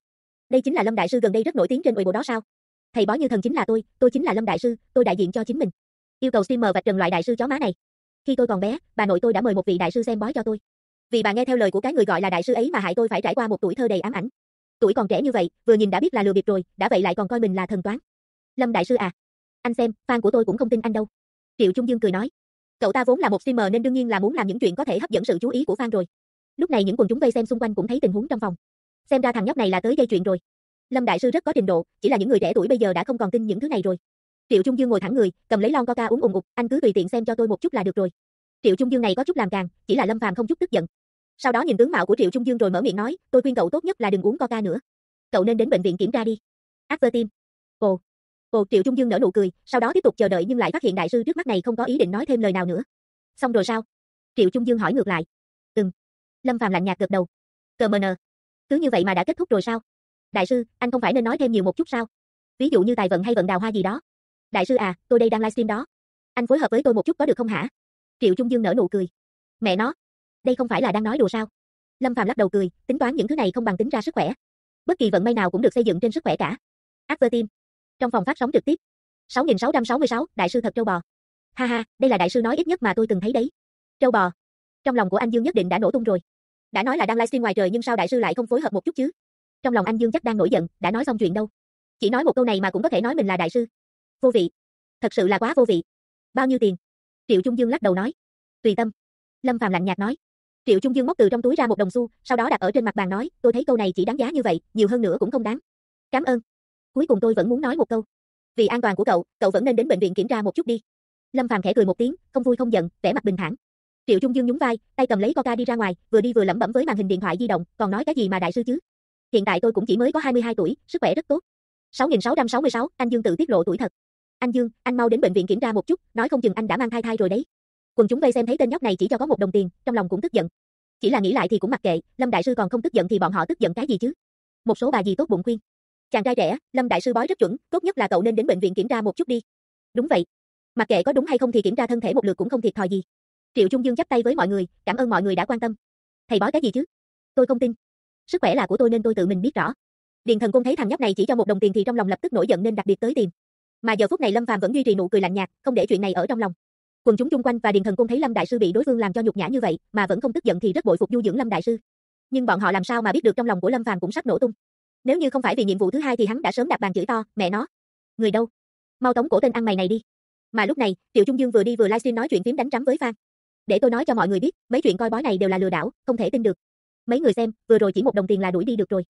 Đây chính là Lâm đại sư gần đây rất nổi tiếng trên Weibo đó sao? Thầy bói như thần chính là tôi chính là Lâm đại sư, tôi đại diện cho chính mình. Yêu cầu streamer vạch trần loại đại sư chó má này. Khi tôi còn bé, bà nội tôi đã mời một vị đại sư xem bói cho tôi. Vì bà nghe theo lời của cái người gọi là đại sư ấy mà hại tôi phải trải qua một tuổi thơ đầy ám ảnh. Tuổi còn trẻ như vậy, vừa nhìn đã biết là lừa bịp rồi, đã vậy lại còn coi mình là thần toán. Lâm đại sư à, anh xem, fan của tôi cũng không tin anh đâu. Triệu Trung Dương cười nói. Cậu ta vốn là một streamer nên đương nhiên là muốn làm những chuyện có thể hấp dẫn sự chú ý của fan rồi. Lúc này những quần chúng vây xem xung quanh cũng thấy tình huống trong phòng. Xem ra thằng nhóc này là tới gây chuyện rồi. Lâm đại sư rất có trình độ, chỉ là những người trẻ tuổi bây giờ đã không còn tin những thứ này rồi. Triệu Trung Dương ngồi thẳng người, cầm lấy lon Coca uống ùng ục, anh cứ tùy tiện xem cho tôi một chút là được rồi. Triệu Trung Dương này có chút làm càng, chỉ là Lâm Phàm không chút tức giận. Sau đó nhìn tướng mạo của Triệu Trung Dương rồi mở miệng nói, tôi khuyên cậu tốt nhất là đừng uống Coca nữa. Cậu nên đến bệnh viện kiểm tra đi. Advertime. Triệu Trung Dương nở nụ cười, sau đó tiếp tục chờ đợi nhưng lại phát hiện đại sư trước mắt này không có ý định nói thêm lời nào nữa. Xong rồi sao? Triệu Trung Dương hỏi ngược lại. Lâm Phàm lạnh nhạt gật đầu. Cờ mờ nờ. Cứ như vậy mà đã kết thúc rồi sao? Đại sư, anh không phải nên nói thêm nhiều một chút sao? Ví dụ như tài vận hay vận đào hoa gì đó. Đại sư à, tôi đây đang livestream đó. Anh phối hợp với tôi một chút có được không hả? Triệu Trung Dương nở nụ cười. Mẹ nó, đây không phải là đang nói đùa sao? Lâm Phàm lắc đầu cười, tính toán những thứ này không bằng tính ra sức khỏe. Bất kỳ vận may nào cũng được xây dựng trên sức khỏe cả. Advertime. Trong phòng phát sóng trực tiếp. 6666, đại sư thật trâu bò. Ha ha, đây là đại sư nói ít nhất mà tôi từng thấy đấy. Trâu bò. Trong lòng của anh Dương nhất định đã nổ tung rồi. Đã nói là đang livestream ngoài trời nhưng sao đại sư lại không phối hợp một chút chứ? Trong lòng anh Dương chắc đang nổi giận, đã nói xong chuyện đâu. Chỉ nói một câu này mà cũng có thể nói mình là đại sư. Vô vị. Thật sự là quá vô vị. Bao nhiêu tiền? Triệu Trung Dương lắc đầu nói. Tùy tâm. Lâm Phàm lạnh nhạt nói. Triệu Trung Dương móc từ trong túi ra một đồng xu, sau đó đặt ở trên mặt bàn nói, tôi thấy câu này chỉ đáng giá như vậy, nhiều hơn nữa cũng không đáng. Cảm ơn. Cuối cùng tôi vẫn muốn nói một câu. Vì an toàn của cậu vẫn nên đến bệnh viện kiểm tra một chút đi. Lâm Phàm khẽ cười một tiếng, không vui không giận, vẻ mặt bình thản. Triệu Trung Dương nhún vai, tay cầm lấy Coca đi ra ngoài, vừa đi vừa lẩm bẩm với màn hình điện thoại di động, còn nói cái gì mà đại sư chứ? Hiện tại tôi cũng chỉ mới có 22 tuổi, sức khỏe rất tốt. 6666, anh Dương tự tiết lộ tuổi thật. Anh Dương, anh mau đến bệnh viện kiểm tra một chút, nói không chừng anh đã mang thai rồi đấy. Quần chúng vây xem thấy tên nhóc này chỉ cho có 1 đồng tiền, trong lòng cũng tức giận. Chỉ là nghĩ lại thì cũng mặc kệ, Lâm đại sư còn không tức giận thì bọn họ tức giận cái gì chứ? Một số bà dì tốt bụng khuyên. Chàng trai trẻ, Lâm đại sư bói rất chuẩn, tốt nhất là cậu nên đến bệnh viện kiểm tra một chút đi. Đúng vậy. Mặc kệ có đúng hay không thì kiểm tra thân thể một lượt cũng không thiệt thòi gì. Triệu Trung Dương chắp tay với mọi người, cảm ơn mọi người đã quan tâm. Thầy bói cái gì chứ? Tôi không tin. Sức khỏe là của tôi nên tôi tự mình biết rõ. Điền Thần Côn thấy thằng nhóc này chỉ cho 1 đồng tiền thì trong lòng lập tức nổi giận nên đặc biệt tới tìm. Mà giờ phút này Lâm Phàm vẫn duy trì nụ cười lạnh nhạt, không để chuyện này ở trong lòng. Quần chúng chung quanh và Điền Thần Côn thấy Lâm đại sư bị đối phương làm cho nhục nhã như vậy, mà vẫn không tức giận thì rất bội phục du dưỡng Lâm đại sư. Nhưng bọn họ làm sao mà biết được trong lòng của Lâm Phàm cũng sắp nổ tung. Nếu như không phải vì nhiệm vụ thứ hai thì hắn đã sớm đạp bàn chửi to, mẹ nó. Người đâu? Mau tống cổ tên ăn mày này đi. Mà lúc này, Triệu Trung Dương vừa đi vừa livestream nói chuyện phím đánh trắm với fan. Để tôi nói cho mọi người biết, mấy chuyện coi bói này đều là lừa đảo, không thể tin được. Mấy người xem, vừa rồi chỉ 1 đồng tiền là đuổi đi được rồi.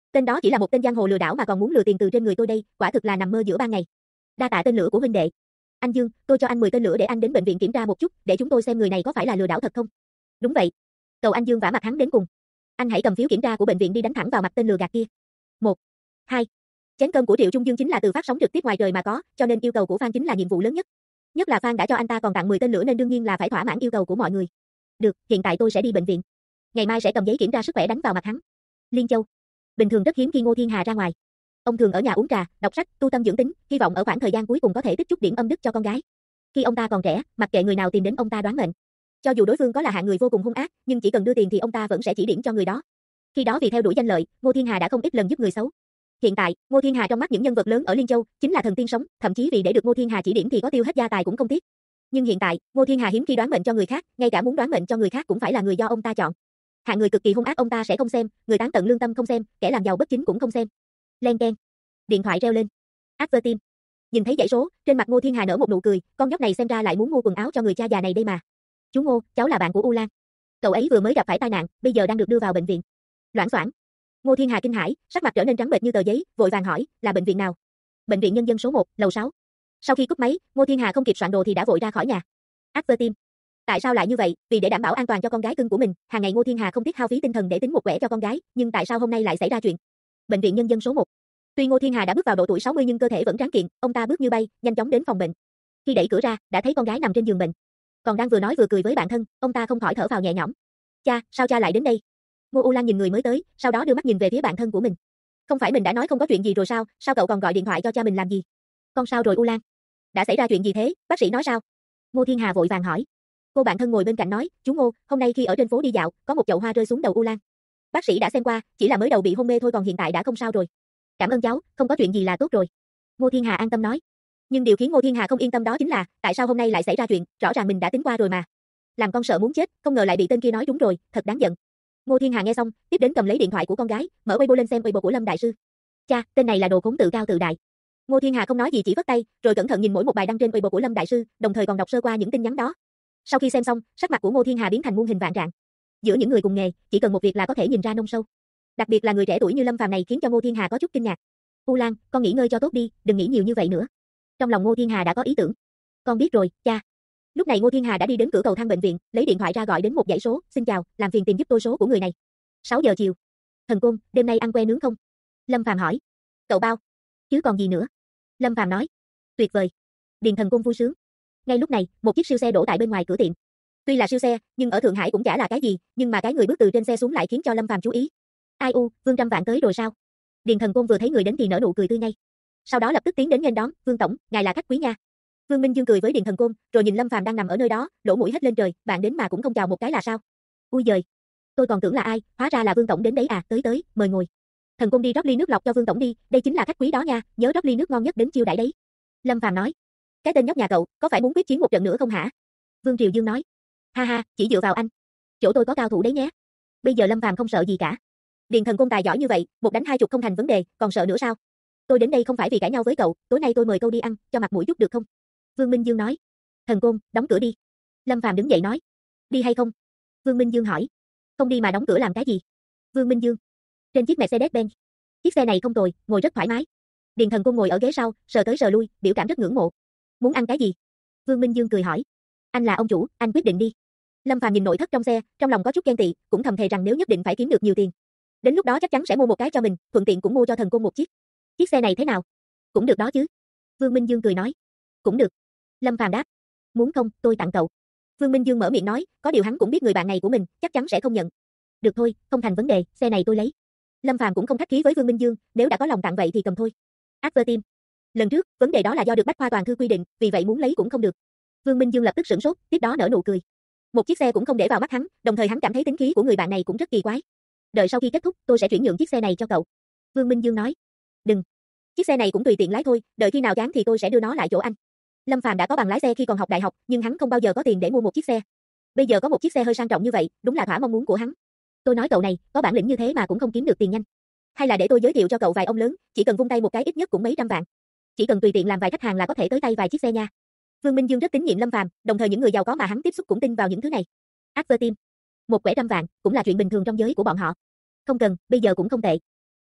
Tên đó chỉ là một tên giang hồ lừa đảo mà còn muốn lừa tiền từ trên người tôi đây, quả thực là nằm mơ giữa ban ngày. Đa tạ tên lửa của huynh đệ. Anh Dương, tôi cho anh 10 tên lửa để anh đến bệnh viện kiểm tra một chút, để chúng tôi xem người này có phải là lừa đảo thật không. Đúng vậy. Cầu anh Dương vả mặt hắn đến cùng. Anh hãy cầm phiếu kiểm tra của bệnh viện đi đánh thẳng vào mặt tên lừa gạt kia. 1, 2. Chén cơm của Triệu Trung Dương chính là từ phát sóng trực tiếp ngoài trời mà có, cho nên yêu cầu của fan chính là nhiệm vụ lớn nhất. Nhất là fan đã cho anh ta còn tặng 10 tên lửa nên đương nhiên là phải thỏa mãn yêu cầu của mọi người. Được, hiện tại tôi sẽ đi bệnh viện. Ngày mai sẽ cầm giấy kiểm tra sức khỏe đánh vào mặt hắn. Liên Châu. Bình thường rất hiếm khi Ngô Thiên Hà ra ngoài. Ông thường ở nhà uống trà, đọc sách, tu tâm dưỡng tính, hy vọng ở khoảng thời gian cuối cùng có thể tích chút điểm âm đức cho con gái. Khi ông ta còn trẻ, mặc kệ người nào tìm đến ông ta đoán mệnh. Cho dù đối phương có là hạng người vô cùng hung ác, nhưng chỉ cần đưa tiền thì ông ta vẫn sẽ chỉ điểm cho người đó. Khi đó vì theo đuổi danh lợi, Ngô Thiên Hà đã không ít lần giúp người xấu. Hiện tại, Ngô Thiên Hà trong mắt những nhân vật lớn ở Liên Châu chính là thần tiên sống, thậm chí vì để được Ngô Thiên Hà chỉ điểm thì có tiêu hết gia tài cũng không tiếc. Nhưng hiện tại, Ngô Thiên Hà hiếm khi đoán mệnh cho người khác, ngay cả muốn đoán mệnh cho người khác cũng phải là người do ông ta chọn. Hạng người cực kỳ hung ác ông ta sẽ không xem, người tán tận lương tâm không xem, kẻ làm giàu bất chính cũng không xem. Len keng. Điện thoại reo lên. Advertime. Nhìn thấy dãy số, trên mặt Ngô Thiên Hà nở một nụ cười, con nhóc này xem ra lại muốn mua quần áo cho người cha già này đây mà. Chú Ngô, cháu là bạn của U Lan. Cậu ấy vừa mới gặp phải tai nạn, bây giờ đang được đưa vào bệnh viện. Loảng xoảng. Ngô Thiên Hà kinh hãi, sắc mặt trở nên trắng bệch như tờ giấy, vội vàng hỏi, là bệnh viện nào? Bệnh viện Nhân dân số 1, lầu 6. Sau khi cúp máy, Ngô Thiên Hà không kịp soạn đồ thì đã vội ra khỏi nhà. Advertime. Tại sao lại như vậy? Vì để đảm bảo an toàn cho con gái cưng của mình, hàng ngày Ngô Thiên Hà không tiếc hao phí tinh thần để tính một quẻ cho con gái, nhưng tại sao hôm nay lại xảy ra chuyện? Bệnh viện Nhân dân số 1. Tuy Ngô Thiên Hà đã bước vào độ tuổi 60 nhưng cơ thể vẫn tráng kiện, ông ta bước như bay, nhanh chóng đến phòng bệnh. Khi đẩy cửa ra, đã thấy con gái nằm trên giường bệnh. Còn đang vừa nói vừa cười với bạn thân, ông ta không khỏi thở phào nhẹ nhõm. Cha, sao cha lại đến đây? Ngô U Lan nhìn người mới tới, sau đó đưa mắt nhìn về phía bạn thân của mình. Không phải mình đã nói không có chuyện gì rồi sao, sao cậu còn gọi điện thoại cho cha mình làm gì? Con sao rồi U Lan? Đã xảy ra chuyện gì thế, bác sĩ nói sao? Ngô Thiên Hà vội vàng hỏi. Cô bạn thân ngồi bên cạnh nói, chú Ngô, hôm nay khi ở trên phố đi dạo, có một chậu hoa rơi xuống đầu U Lan. Bác sĩ đã xem qua, chỉ là mới đầu bị hôn mê thôi còn hiện tại đã không sao rồi. Cảm ơn cháu, không có chuyện gì là tốt rồi. Ngô Thiên Hà an tâm nói. Nhưng điều khiến Ngô Thiên Hà không yên tâm đó chính là, tại sao hôm nay lại xảy ra chuyện, rõ ràng mình đã tính qua rồi mà. Làm con sợ muốn chết, không ngờ lại bị tên kia nói đúng rồi, thật đáng giận. Ngô Thiên Hà nghe xong, tiếp đến cầm lấy điện thoại của con gái, mở Weibo lên xem Weibo của Lâm đại sư. Cha, tên này là đồ khốn tự cao tự đại. Ngô Thiên Hà không nói gì chỉ vất tay, rồi cẩn thận nhìn mỗi một bài đăng trên Weibo của Lâm đại sư, đồng thời còn đọc sơ qua những tin nhắn đó. Sau khi xem xong, sắc mặt của Ngô Thiên Hà biến thành muôn hình vạn trạng. Giữa những người cùng nghề, chỉ cần một việc là có thể nhìn ra nông sâu. Đặc biệt là người trẻ tuổi như Lâm Phàm này khiến cho Ngô Thiên Hà có chút kinh ngạc. U Lan, con nghỉ ngơi cho tốt đi, đừng nghĩ nhiều như vậy nữa. Trong lòng Ngô Thiên Hà đã có ý tưởng. Con biết rồi, cha. Lúc này Ngô Thiên Hà đã đi đến cửa cầu thang bệnh viện, lấy điện thoại ra gọi đến một dãy số, xin chào, làm phiền tìm giúp tôi số của người này. 6 giờ chiều. Thần Côn, đêm nay ăn que nướng không? Lâm Phàm hỏi. Cậu bao. Chứ còn gì nữa? Lâm Phàm nói. Tuyệt vời. Điền Thần Côn vui sướng. Ngay lúc này, một chiếc siêu xe đổ tại bên ngoài cửa tiệm. Tuy là siêu xe, nhưng ở Thượng Hải cũng chả là cái gì, nhưng mà cái người bước từ trên xe xuống lại khiến cho Lâm Phàm chú ý. Ai u, Vương Trăm Vạn tới rồi sao? Điền Thần Côn vừa thấy người đến thì nở nụ cười tươi ngay. Sau đó lập tức tiến đến nghênh đón, Vương tổng, ngài là khách quý nha. Vương Minh Dương cười với Điền Thần Côn, rồi nhìn Lâm Phàm đang nằm ở nơi đó, lỗ mũi hết lên trời, bạn đến mà cũng không chào một cái là sao? Ui giời, tôi còn tưởng là ai, hóa ra là Vương tổng đến đấy à, tới tới, mời ngồi. Thần Côn đi rót ly nước lọc cho Vương tổng đi, đây chính là khách quý đó nha, nhớ rót ly nước ngon nhất đến chiêu đãi đấy. Lâm Phàm nói. Cái tên nhóc nhà cậu, có phải muốn quyết chiến một trận nữa không hả? Vương Triều Dương nói. Ha ha, chỉ dựa vào anh. Chỗ tôi có cao thủ đấy nhé. Bây giờ Lâm Phàm không sợ gì cả. Điền Thần Côn tài giỏi như vậy, một đánh hai chục không thành vấn đề, còn sợ nữa sao? Tôi đến đây không phải vì cãi nhau với cậu, tối nay tôi mời cậu đi ăn, cho mặt mũi chút được không? Vương Minh Dương nói. Thần Côn, đóng cửa đi. Lâm Phàm đứng dậy nói. Đi hay không? Vương Minh Dương hỏi. Không đi mà đóng cửa làm cái gì? Vương Minh Dương. Trên chiếc Mercedes-Benz. Chiếc xe này không tồi, ngồi rất thoải mái. Điền Thần Côn ngồi ở ghế sau, sờ tới sờ lui, biểu cảm rất ngưỡng mộ. Muốn ăn cái gì? Vương Minh Dương cười hỏi. Anh là ông chủ, anh quyết định đi. Lâm Phàm nhìn nội thất trong xe, trong lòng có chút ghen tị, cũng thầm thề rằng nếu nhất định phải kiếm được nhiều tiền, đến lúc đó chắc chắn sẽ mua một cái cho mình, thuận tiện cũng mua cho Thần Côn một chiếc. Chiếc xe này thế nào? Cũng được đó chứ. Vương Minh Dương cười nói. Cũng được. Lâm Phàm đáp. Muốn không, tôi tặng cậu. Vương Minh Dương mở miệng nói, có điều hắn cũng biết người bạn này của mình, chắc chắn sẽ không nhận. Được thôi, không thành vấn đề, xe này tôi lấy. Lâm Phàm cũng không khách khí với Vương Minh Dương, nếu đã có lòng tặng vậy thì cầm thôi. Advertime. Lần trước, vấn đề đó là do được Bách Khoa Toàn thư quy định, vì vậy muốn lấy cũng không được. Vương Minh Dương lập tức sửng sốt, tiếp đó nở nụ cười. Một chiếc xe cũng không để vào mắt hắn, đồng thời hắn cảm thấy tính khí của người bạn này cũng rất kỳ quái. Đợi sau khi kết thúc, tôi sẽ chuyển nhượng chiếc xe này cho cậu. Vương Minh Dương nói. Đừng. Chiếc xe này cũng tùy tiện lái thôi, đợi khi nào chán thì tôi sẽ đưa nó lại chỗ anh. Lâm Phàm đã có bằng lái xe khi còn học đại học, nhưng hắn không bao giờ có tiền để mua một chiếc xe. Bây giờ có một chiếc xe hơi sang trọng như vậy, đúng là thỏa mong muốn của hắn. Tôi nói cậu này, có bản lĩnh như thế mà cũng không kiếm được tiền nhanh. Hay là để tôi giới thiệu cho cậu vài ông lớn, chỉ cần vung tay một cái ít nhất cũng mấy trăm vạn. Chỉ cần tùy tiện làm vài khách hàng là có thể tới tay vài chiếc xe nha. Vương Minh Dương rất tín nhiệm Lâm Phàm, đồng thời những người giàu có mà hắn tiếp xúc cũng tin vào những thứ này. Advertime. Một quẻ trăm vạn, cũng là chuyện bình thường trong giới của bọn họ. Không cần, bây giờ cũng không tệ.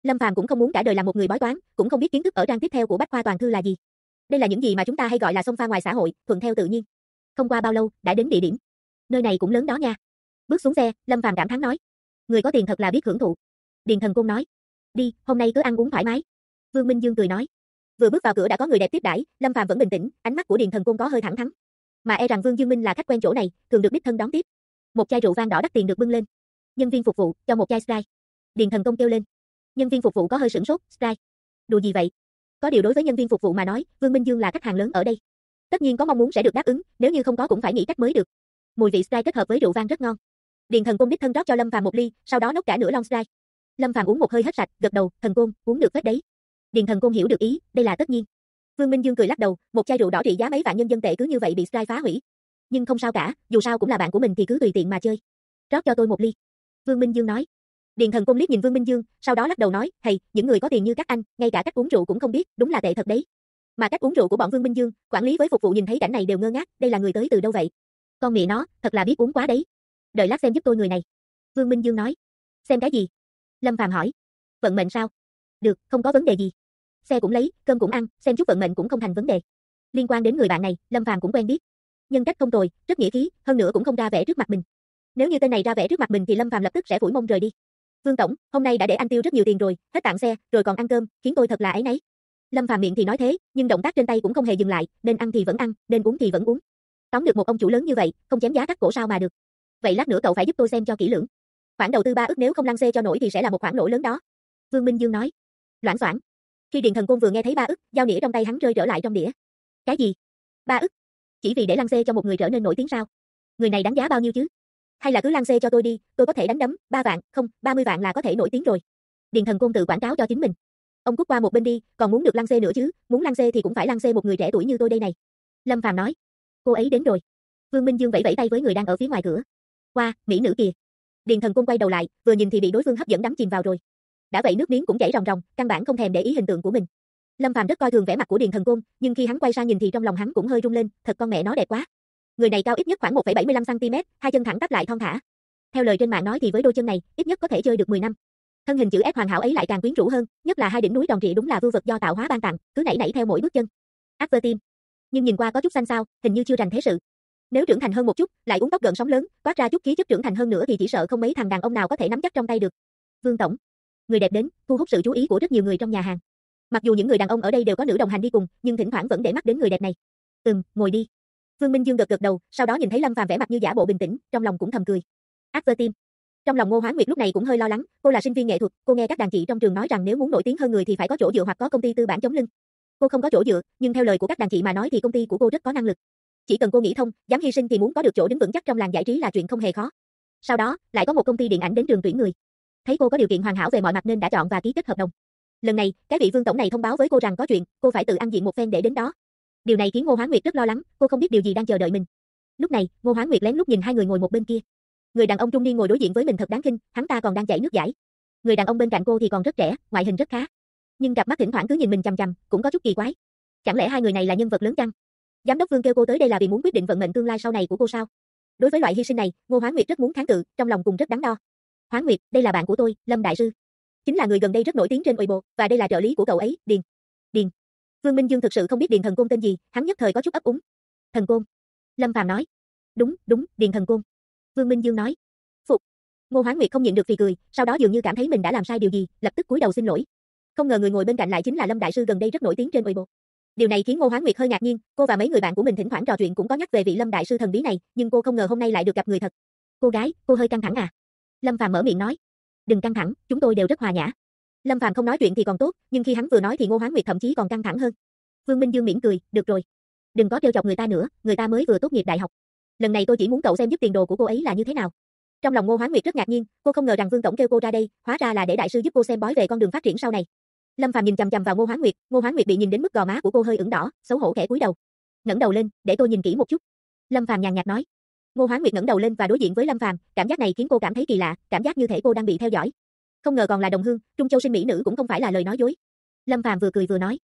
Lâm Phàm cũng không muốn cả đời làm một người bói toán, cũng không biết kiến thức ở trang tiếp theo của Bách khoa toàn thư là gì. Đây là những gì mà chúng ta hay gọi là xông pha ngoài xã hội, thuận theo tự nhiên. Không qua bao lâu, đã đến địa điểm. Nơi này cũng lớn đó nha. Bước xuống xe, Lâm Phàm cảm thán nói, người có tiền thật là biết hưởng thụ. Điền Thần Côn nói, đi, hôm nay cứ ăn uống thoải mái. Vương Minh Dương cười nói, vừa bước vào cửa đã có người đẹp tiếp đãi, Lâm Phàm vẫn bình tĩnh, ánh mắt của Điền Thần Côn có hơi thẳng thắn. Mà e rằng Vương Dương Minh là khách quen chỗ này, thường được đích thân đón tiếp. Một chai rượu vang đỏ đắt tiền được bưng lên. Nhân viên phục vụ, cho một chai Sprite. Điền Thần Công kêu lên. Nhân viên phục vụ có hơi sửng sốt, Sprite. Đùa gì vậy? Có điều đối với nhân viên phục vụ mà nói, Vương Minh Dương là khách hàng lớn ở đây. Tất nhiên có mong muốn sẽ được đáp ứng, nếu như không có cũng phải nghĩ cách mới được. Mùi vị Sprite kết hợp với rượu vang rất ngon. Điền Thần Công đích thân rót cho Lâm Phàm một ly, sau đó nốc cả nửa lon Sprite. Lâm Phàm uống một hơi hết sạch, gật đầu, Thần Côn, uống được phết đấy. Điền Thần Côn hiểu được ý, đây là tất nhiên. Vương Minh Dương cười lắc đầu, một chai rượu đỏ trị giá mấy vạn nhân dân tệ cứ như vậy bị Sprite phá hủy. Nhưng không sao cả, dù sao cũng là bạn của mình thì cứ tùy tiện mà chơi. Rót cho tôi một ly. Vương Minh Dương nói. Điền Thần Công liếc nhìn Vương Minh Dương, sau đó lắc đầu nói, thầy, những người có tiền như các anh, ngay cả cách uống rượu cũng không biết, đúng là tệ thật đấy. Mà cách uống rượu của bọn Vương Minh Dương, quản lý với phục vụ nhìn thấy cảnh này đều ngơ ngác, đây là người tới từ đâu vậy? Con mẹ nó, thật là biết uống quá đấy. Đợi lát xem giúp tôi người này. Vương Minh Dương nói. Xem cái gì? Lâm Phàm hỏi. Vận mệnh sao? Được, không có vấn đề gì. Xe cũng lấy, cơm cũng ăn, xem chút vận mệnh cũng không thành vấn đề. Liên quan đến người bạn này, Lâm Phàm cũng quen biết. Nhân cách không tồi, rất nghĩa khí, hơn nữa cũng không ra vẻ trước mặt mình. Nếu như tên này ra vẻ trước mặt mình thì Lâm Phàm lập tức sẽ phủi mông rời đi. Vương tổng, hôm nay đã để anh tiêu rất nhiều tiền rồi, hết tặng xe, rồi còn ăn cơm, khiến tôi thật là áy náy. Lâm Phàm miệng thì nói thế, nhưng động tác trên tay cũng không hề dừng lại, nên ăn thì vẫn ăn, nên uống thì vẫn uống. Tóm được một ông chủ lớn như vậy, không chém giá cắt cổ sao mà được. Vậy lát nữa cậu phải giúp tôi xem cho kỹ lưỡng. Khoản đầu tư 3 ức nếu không lăn xe cho nổi thì sẽ là một khoản lỗ lớn đó. Vương Minh Dương nói. Loảng xoảng. Khi Điền Thần Côn vừa nghe thấy 3 ức, dao nĩa trong tay hắn rơi trở lại trong đĩa. Cái gì? 3 ức? Chỉ vì để lăn xe cho một người trở nên nổi tiếng sao? Người này đáng giá bao nhiêu chứ? Hay là cứ lăn xe cho tôi đi, tôi có thể đánh đấm, 3 vạn, không, 30 vạn là có thể nổi tiếng rồi. Điền Thần Côn tự quảng cáo cho chính mình. Ông cút qua một bên đi, còn muốn được lăn xe nữa chứ, muốn lăn xe thì cũng phải lăn xe một người trẻ tuổi như tôi đây này. Lâm Phàm nói. Cô ấy đến rồi. Vương Minh Dương vẫy vẫy tay với người đang ở phía ngoài cửa. Qua, mỹ nữ kìa. Điền Thần Côn quay đầu lại, vừa nhìn thì bị đối phương hấp dẫn đắm chìm vào rồi. Đã vậy nước miếng cũng chảy ròng ròng, căn bản không thèm để ý hình tượng của mình. Lâm Phàm rất coi thường vẻ mặt của Điền Thần Côn, nhưng khi hắn quay sang nhìn thì trong lòng hắn cũng hơi rung lên, thật con mẹ nó đẹp quá. Người này cao ít nhất khoảng 1,75 cm, hai chân thẳng tắp lại thon thả. Theo lời trên mạng nói thì với đôi chân này, ít nhất có thể chơi được 10 năm. Thân hình chữ S hoàn hảo ấy lại càng quyến rũ hơn, nhất là hai đỉnh núi tròn trịa đúng là vưu vật do tạo hóa ban tặng, cứ nảy nảy theo mỗi bước chân. After Team. Nhưng nhìn qua có chút xanh xao, hình như chưa rành thế sự. Nếu trưởng thành hơn một chút, lại uống tóc gợn sóng lớn, toát ra chút khí chất trưởng thành hơn nữa thì chỉ sợ không mấy thằng đàn ông nào có thể nắm chắc trong tay được. Vương tổng, người đẹp đến, thu hút sự chú ý của rất nhiều người trong nhà hàng. Mặc dù những người đàn ông ở đây đều có nữ đồng hành đi cùng, nhưng thỉnh thoảng vẫn để mắt đến người đẹp này. Ngồi đi. Vương Minh Dương gật gật đầu, sau đó nhìn thấy Lâm Phàm vẻ mặt như giả bộ bình tĩnh, trong lòng cũng thầm cười. After Team. Trong lòng Ngô Hoán Nguyệt lúc này cũng hơi lo lắng, cô là sinh viên nghệ thuật, cô nghe các đàn chị trong trường nói rằng nếu muốn nổi tiếng hơn người thì phải có chỗ dựa hoặc có công ty tư bản chống lưng. Cô không có chỗ dựa, nhưng theo lời của các đàn chị mà nói thì công ty của cô rất có năng lực. Chỉ cần cô nghĩ thông, dám hy sinh thì muốn có được chỗ đứng vững chắc trong làng giải trí là chuyện không hề khó. Sau đó, lại có một công ty điện ảnh đến trường tuyển người. Thấy cô có điều kiện hoàn hảo về mọi mặt nên đã chọn và ký kết hợp đồng. Lần này, cái vị Vương tổng này thông báo với cô rằng có chuyện, cô phải tự ăn diện một phen để đến đó. Điều này khiến Ngô Hoán Nguyệt rất lo lắng, cô không biết điều gì đang chờ đợi mình. Lúc này, Ngô Hoán Nguyệt lén lút nhìn hai người ngồi một bên kia. Người đàn ông trung niên ngồi đối diện với mình thật đáng khinh, hắn ta còn đang chảy nước dãi. Người đàn ông bên cạnh cô thì còn rất trẻ, ngoại hình rất khá. Nhưng cặp mắt thỉnh thoảng cứ nhìn mình chằm chằm, cũng có chút kỳ quái. Chẳng lẽ hai người này là nhân vật lớn chăng? Giám đốc Vương kêu cô tới đây là vì muốn quyết định vận mệnh tương lai sau này của cô sao? Đối với loại hy sinh này, Ngô Hoán Nguyệt rất muốn kháng cự, trong lòng cũng rất đắn đo. Hoán Nguyệt, đây là bạn của tôi, Lâm đại sư. Chính là người gần đây rất nổi tiếng trên Weibo, và đây là trợ lý của cậu ấy, Điền. Điền. Vương Minh Dương thực sự không biết Điền Thần Côn tên gì, hắn nhất thời có chút ấp úng. Thần Côn. Lâm Phàm nói. Đúng, Điền Thần Côn. Vương Minh Dương nói. Phục. Ngô Hoán Nguyệt không nhịn được vì cười, sau đó dường như cảm thấy mình đã làm sai điều gì, lập tức cúi đầu xin lỗi. Không ngờ người ngồi bên cạnh lại chính là Lâm đại sư gần đây rất nổi tiếng trên Weibo. Điều này khiến Ngô Hoán Nguyệt hơi ngạc nhiên, cô và mấy người bạn của mình thỉnh thoảng trò chuyện cũng có nhắc về vị Lâm đại sư thần bí này, nhưng cô không ngờ hôm nay lại được gặp người thật. Cô gái, cô hơi căng thẳng à? Lâm Phàm mở miệng nói. Đừng căng thẳng, chúng tôi đều rất hòa nhã. Lâm Phàm không nói chuyện thì còn tốt, nhưng khi hắn vừa nói thì Ngô Hoán Nguyệt thậm chí còn căng thẳng hơn. Vương Minh Dương mỉm cười, được rồi. Đừng có trêu chọc người ta nữa, người ta mới vừa tốt nghiệp đại học. Lần này tôi chỉ muốn cậu xem giúp tiền đồ của cô ấy là như thế nào. Trong lòng Ngô Hoán Nguyệt rất ngạc nhiên, cô không ngờ rằng Vương tổng kêu cô ra đây, hóa ra là để đại sư giúp cô xem bói về con đường phát triển sau này. Lâm Phàm nhìn chằm chằm vào Ngô Hoán Nguyệt bị nhìn đến mức gò má của cô hơi ửng đỏ, xấu hổ khẽ cúi đầu. Ngẩng đầu lên, để tôi nhìn kỹ một chút. Lâm Phàm nhàn nhạt nói. Ngô Hoán Nguyệt ngẩng đầu lên và đối diện với Lâm Phàm, cảm giác này khiến cô cảm thấy kỳ lạ, cảm giác như thể cô đang bị theo dõi. Không ngờ còn là đồng hương, Trung Châu sinh mỹ nữ cũng không phải là lời nói dối. Lâm Phàm vừa cười vừa nói.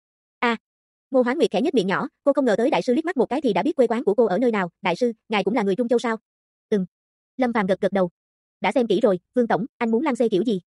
Ngô Hoán Nguyệt khẽ nhếch miệng nhỏ, cô không ngờ tới đại sư liếc mắt một cái thì đã biết quê quán của cô ở nơi nào. Đại sư, ngài cũng là người Trung Châu sao? Lâm Phàm gật gật đầu. Đã xem kỹ rồi, Vương tổng, anh muốn lăng xê kiểu gì?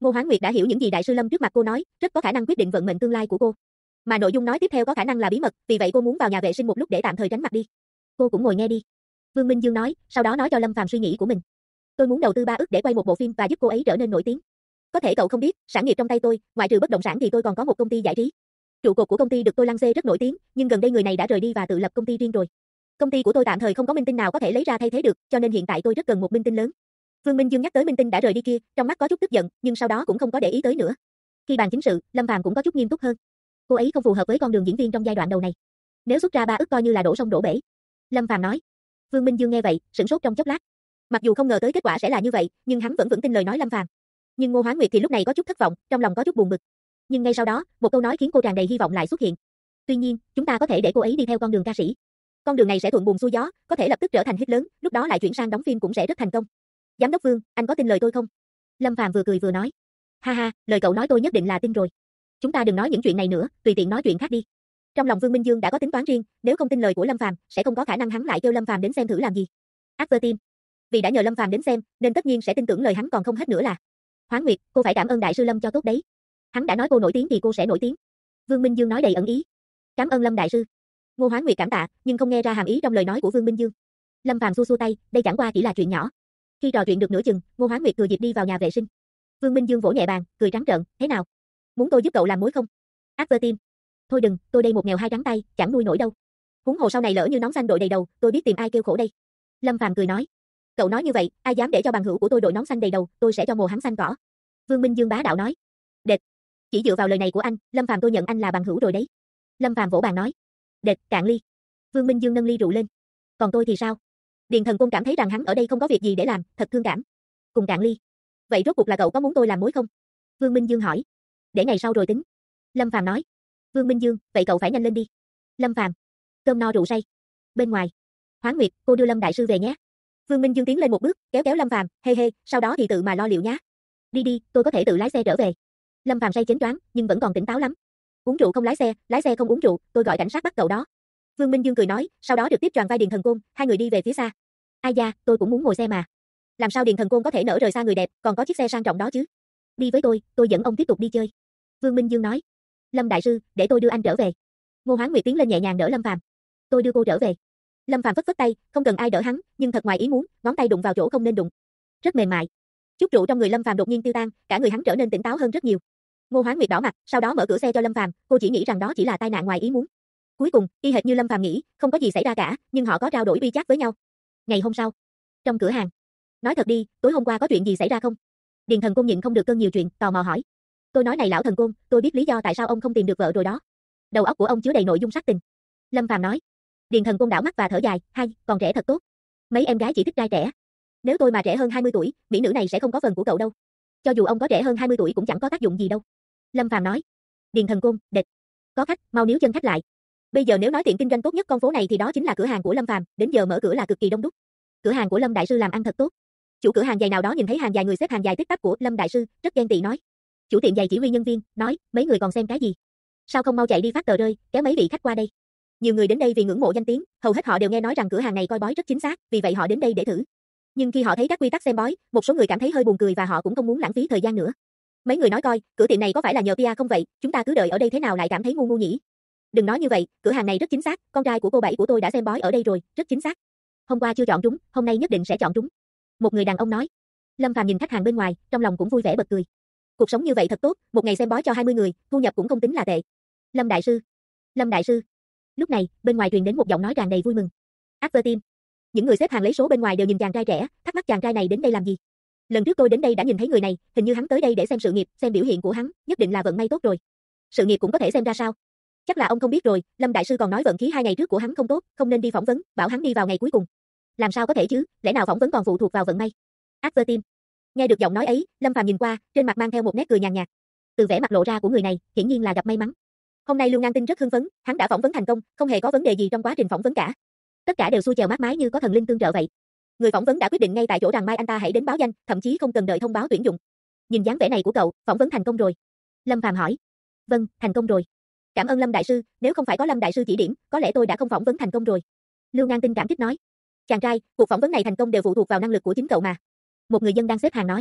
Ngô Hoán Nguyệt đã hiểu những gì đại sư Lâm trước mặt cô nói, rất có khả năng quyết định vận mệnh tương lai của cô. Mà nội dung nói tiếp theo có khả năng là bí mật, vì vậy cô muốn vào nhà vệ sinh một lúc để tạm thời tránh mặt đi. Cô cũng ngồi nghe đi. Vương Minh Dương nói, sau đó nói cho Lâm Phàm suy nghĩ của mình. Tôi muốn đầu tư 3 ức để quay một bộ phim và giúp cô ấy trở nên nổi tiếng. Có thể cậu không biết, sản nghiệp trong tay tôi, ngoại trừ bất động sản thì tôi còn có một công ty giải trí. Trụ cột của công ty được tôi lăng xê rất nổi tiếng, nhưng gần đây người này đã rời đi và tự lập công ty riêng rồi. Công ty của tôi tạm thời không có minh tinh nào có thể lấy ra thay thế được, cho nên hiện tại tôi rất cần một minh tinh lớn. Vương Minh Dương nhắc tới minh tinh đã rời đi kia, trong mắt có chút tức giận, nhưng sau đó cũng không có để ý tới nữa. Khi bàn chính sự, Lâm Phàm cũng có chút nghiêm túc hơn. Cô ấy không phù hợp với con đường diễn viên trong giai đoạn đầu này. Nếu xuất ra 3 ức coi như là đổ sông đổ bể. Lâm Phàm nói. Vương Minh Dương nghe vậy, sửng sốt trong chốc lát. Mặc dù không ngờ tới kết quả sẽ là như vậy, nhưng hắn vẫn vững tin lời nói Lâm Phàm. Nhưng Ngô Hoán Nguyệt thì lúc này có chút thất vọng, trong lòng có chút buồn bực. Nhưng ngay sau đó, một câu nói khiến cô tràn đầy hy vọng lại xuất hiện. Tuy nhiên, chúng ta có thể để cô ấy đi theo con đường ca sĩ. Con đường này sẽ thuận buồm xuôi gió, có thể lập tức trở thành hit lớn, lúc đó lại chuyển sang đóng phim cũng sẽ rất thành công. Giám đốc Vương, anh có tin lời tôi không? Lâm Phàm vừa cười vừa nói. Ha ha, lời cậu nói tôi nhất định là tin rồi. Chúng ta đừng nói những chuyện này nữa, tùy tiện nói chuyện khác đi. Trong lòng Vương Minh Dương đã có tính toán riêng, nếu không tin lời của Lâm Phàm, sẽ không có khả năng hắn lại kêu Lâm Phàm đến xem thử làm gì. Advertime. Vì đã nhờ Lâm Phàm đến xem, nên tất nhiên sẽ tin tưởng lời hắn còn không hết nữa là. Hoán Nguyệt, cô phải cảm ơn đại sư Lâm cho tốt đấy. Hắn đã nói cô nổi tiếng thì cô sẽ nổi tiếng. Vương Minh Dương nói đầy ẩn ý. Cảm ơn Lâm đại sư. Ngô Hoán Nguyệt cảm tạ, nhưng không nghe ra hàm ý trong lời nói của Vương Minh Dương. Lâm Phàm xua xua tay, đây chẳng qua chỉ là chuyện nhỏ. Khi trò chuyện được nửa chừng, Ngô Hoán Nguyệt thừa dịp đi vào nhà vệ sinh. Vương Minh Dương vỗ nhẹ bàn, cười trắng trợn, thế nào? Muốn tôi giúp cậu làm mối không? Advertime. Thôi đừng, tôi đây một nghèo hai trắng tay, chẳng nuôi nổi đâu. Huống hồ sau này lỡ như nón xanh đội đầy đầu, tôi biết tìm ai kêu khổ đây. Lâm Phàm cười nói. Cậu nói như vậy, ai dám để cho bằng hữu của tôi đội nón xanh đầy đầu, tôi sẽ cho mồ hắn xanh cỏ. Vương Minh Dương bá đạo nói. Đệt. Chỉ dựa vào lời này của anh, Lâm Phàm tôi nhận anh là bằng hữu rồi đấy. Lâm Phàm vỗ bàn nói. Đệt, cạn ly. Vương Minh Dương nâng ly rượu lên. Còn tôi thì sao? Điền Thần Côn cảm thấy rằng hắn ở đây không có việc gì để làm, thật thương cảm. Cùng cạn ly. Vậy rốt cuộc là cậu có muốn tôi làm mối không? Vương Minh Dương hỏi. Để ngày sau rồi tính. Lâm Phàm nói. Vương Minh Dương, vậy cậu phải nhanh lên đi. Lâm Phàm. Cơm no rượu say. Bên ngoài. Hoán Nguyệt, cô đưa Lâm đại sư về nhé. Vương Minh Dương tiến lên một bước, kéo kéo Lâm Phàm, hê hê, sau đó thì tự mà lo liệu nhé. Đi đi, tôi có thể tự lái xe trở về. Lâm Phàm say chến choáng, nhưng vẫn còn tỉnh táo lắm. Uống rượu không lái xe không uống rượu, tôi gọi cảnh sát bắt cậu đó. Vương Minh Dương cười nói, sau đó được tiếp tròn vai Điền Thần Côn, hai người đi về phía xa. Ai da, tôi cũng muốn ngồi xe mà. Làm sao Điền Thần Côn có thể nỡ rời xa người đẹp, còn có chiếc xe sang trọng đó chứ? Đi với tôi dẫn ông tiếp tục đi chơi. Vương Minh Dương nói. Lâm đại sư, để tôi đưa anh trở về. Ngô Hoán Nguyệt tiến lên nhẹ nhàng đỡ Lâm Phàm. Tôi đưa cô trở về. Lâm Phàm phất phất tay, không cần ai đỡ hắn, nhưng thật ngoài ý muốn, ngón tay đụng vào chỗ không nên đụng. Rất mềm mại. Chút rượu trong người Lâm Phàm đột nhiên tiêu tan, cả người hắn trở nên tỉnh táo hơn rất nhiều. Ngô Hoán Nguyệt đỏ mặt, sau đó mở cửa xe cho Lâm Phàm, cô chỉ nghĩ rằng đó chỉ là tai nạn ngoài ý muốn. Cuối cùng, y hệt như Lâm Phàm nghĩ, không có gì xảy ra cả, nhưng họ có trao đổi WeChat với nhau. Ngày hôm sau, trong cửa hàng. Nói thật đi, tối hôm qua có chuyện gì xảy ra không? Điền Thần Côn nhịn không được cơn nhiều chuyện, tò mò hỏi. Tôi nói này lão thần côn, tôi biết lý do tại sao ông không tìm được vợ rồi đó. Đầu óc của ông chứa đầy nội dung sắc tình. Lâm Phàm nói. Điền Thần Côn đảo mắt và thở dài, hay, còn trẻ thật tốt. Mấy em gái chỉ thích trai trẻ. Nếu tôi mà trẻ hơn 20 tuổi, mỹ nữ này sẽ không có phần của cậu đâu. Cho dù ông có trẻ hơn 20 tuổi cũng chẳng có tác dụng gì đâu. Lâm Phàm nói. Điền Thần Côn, đệt. Có khách, mau níu chân khách lại. Bây giờ nếu nói tiệm kinh doanh tốt nhất con phố này thì đó chính là cửa hàng của Lâm Phàm, đến giờ mở cửa là cực kỳ đông đúc. Cửa hàng của Lâm đại sư làm ăn thật tốt. Chủ cửa hàng giày nào đó nhìn thấy hàng dài người xếp hàng dài tích tắp của Lâm đại sư, rất ghen tị nói. Chủ tiệm giày chỉ huy nhân viên, nói, mấy người còn xem cái gì? Sao không mau chạy đi phát tờ rơi, kéo mấy vị khách qua đây. Nhiều người đến đây vì ngưỡng mộ danh tiếng, hầu hết họ đều nghe nói rằng cửa hàng này coi bói rất chính xác, vì vậy họ đến đây để thử. Nhưng khi họ thấy các quy tắc xem bói, một số người cảm thấy hơi buồn cười và họ cũng không muốn lãng phí thời gian nữa. Mấy người nói coi, cửa tiệm này có phải là nhờ PR không vậy, chúng ta cứ đợi ở đây thế nào lại cảm thấy ngu ngu nhỉ? Đừng nói như vậy, cửa hàng này rất chính xác, con trai của cô Bảy của tôi đã xem bói ở đây rồi, rất chính xác. Hôm qua chưa chọn trúng, hôm nay nhất định sẽ chọn trúng. Một người đàn ông nói. Lâm Phàm nhìn khách hàng bên ngoài, trong lòng cũng vui vẻ bật cười. Cuộc sống như vậy thật tốt, một ngày xem bói cho 20 người, thu nhập cũng không tính là tệ. Lâm đại sư. Lâm đại sư. Lúc này, bên ngoài truyền đến một giọng nói tràn đầy vui mừng. Advertime. Những người xếp hàng lấy số bên ngoài đều nhìn chàng trai trẻ, thắc mắc chàng trai này đến đây làm gì. Lần trước tôi đến đây đã nhìn thấy người này, hình như hắn tới đây để xem sự nghiệp, xem biểu hiện của hắn, nhất định là vận may tốt rồi. Sự nghiệp cũng có thể xem ra sao? Chắc là ông không biết rồi, Lâm đại sư còn nói vận khí 2 ngày trước của hắn không tốt, không nên đi phỏng vấn, bảo hắn đi vào ngày cuối cùng. Làm sao có thể chứ, lẽ nào phỏng vấn còn phụ thuộc vào vận may? Advertime. Nghe được giọng nói ấy, Lâm Phàm nhìn qua, trên mặt mang theo một nét cười nhàn nhạt. Từ vẻ mặt lộ ra của người này, hiển nhiên là gặp may mắn. Hôm nay Lưu Ngang Tinh rất hưng phấn, hắn đã phỏng vấn thành công, không hề có vấn đề gì trong quá trình phỏng vấn cả. Tất cả đều xuôi chèo mát mái như có thần linh tương trợ vậy. Người phỏng vấn đã quyết định ngay tại chỗ rằng mai anh ta hãy đến báo danh, thậm chí không cần đợi thông báo tuyển dụng. Nhìn dáng vẻ này của cậu, phỏng vấn thành công rồi. Lâm Phàm hỏi. Vâng, thành công rồi. Cảm ơn Lâm đại sư, nếu không phải có Lâm đại sư chỉ điểm, có lẽ tôi đã không phỏng vấn thành công rồi. Lưu Ngang Tinh cảm kích nói. Chàng trai, cuộc phỏng vấn này thành công đều phụ thuộc vào năng lực của chính cậu mà. Một người dân đang xếp hàng nói.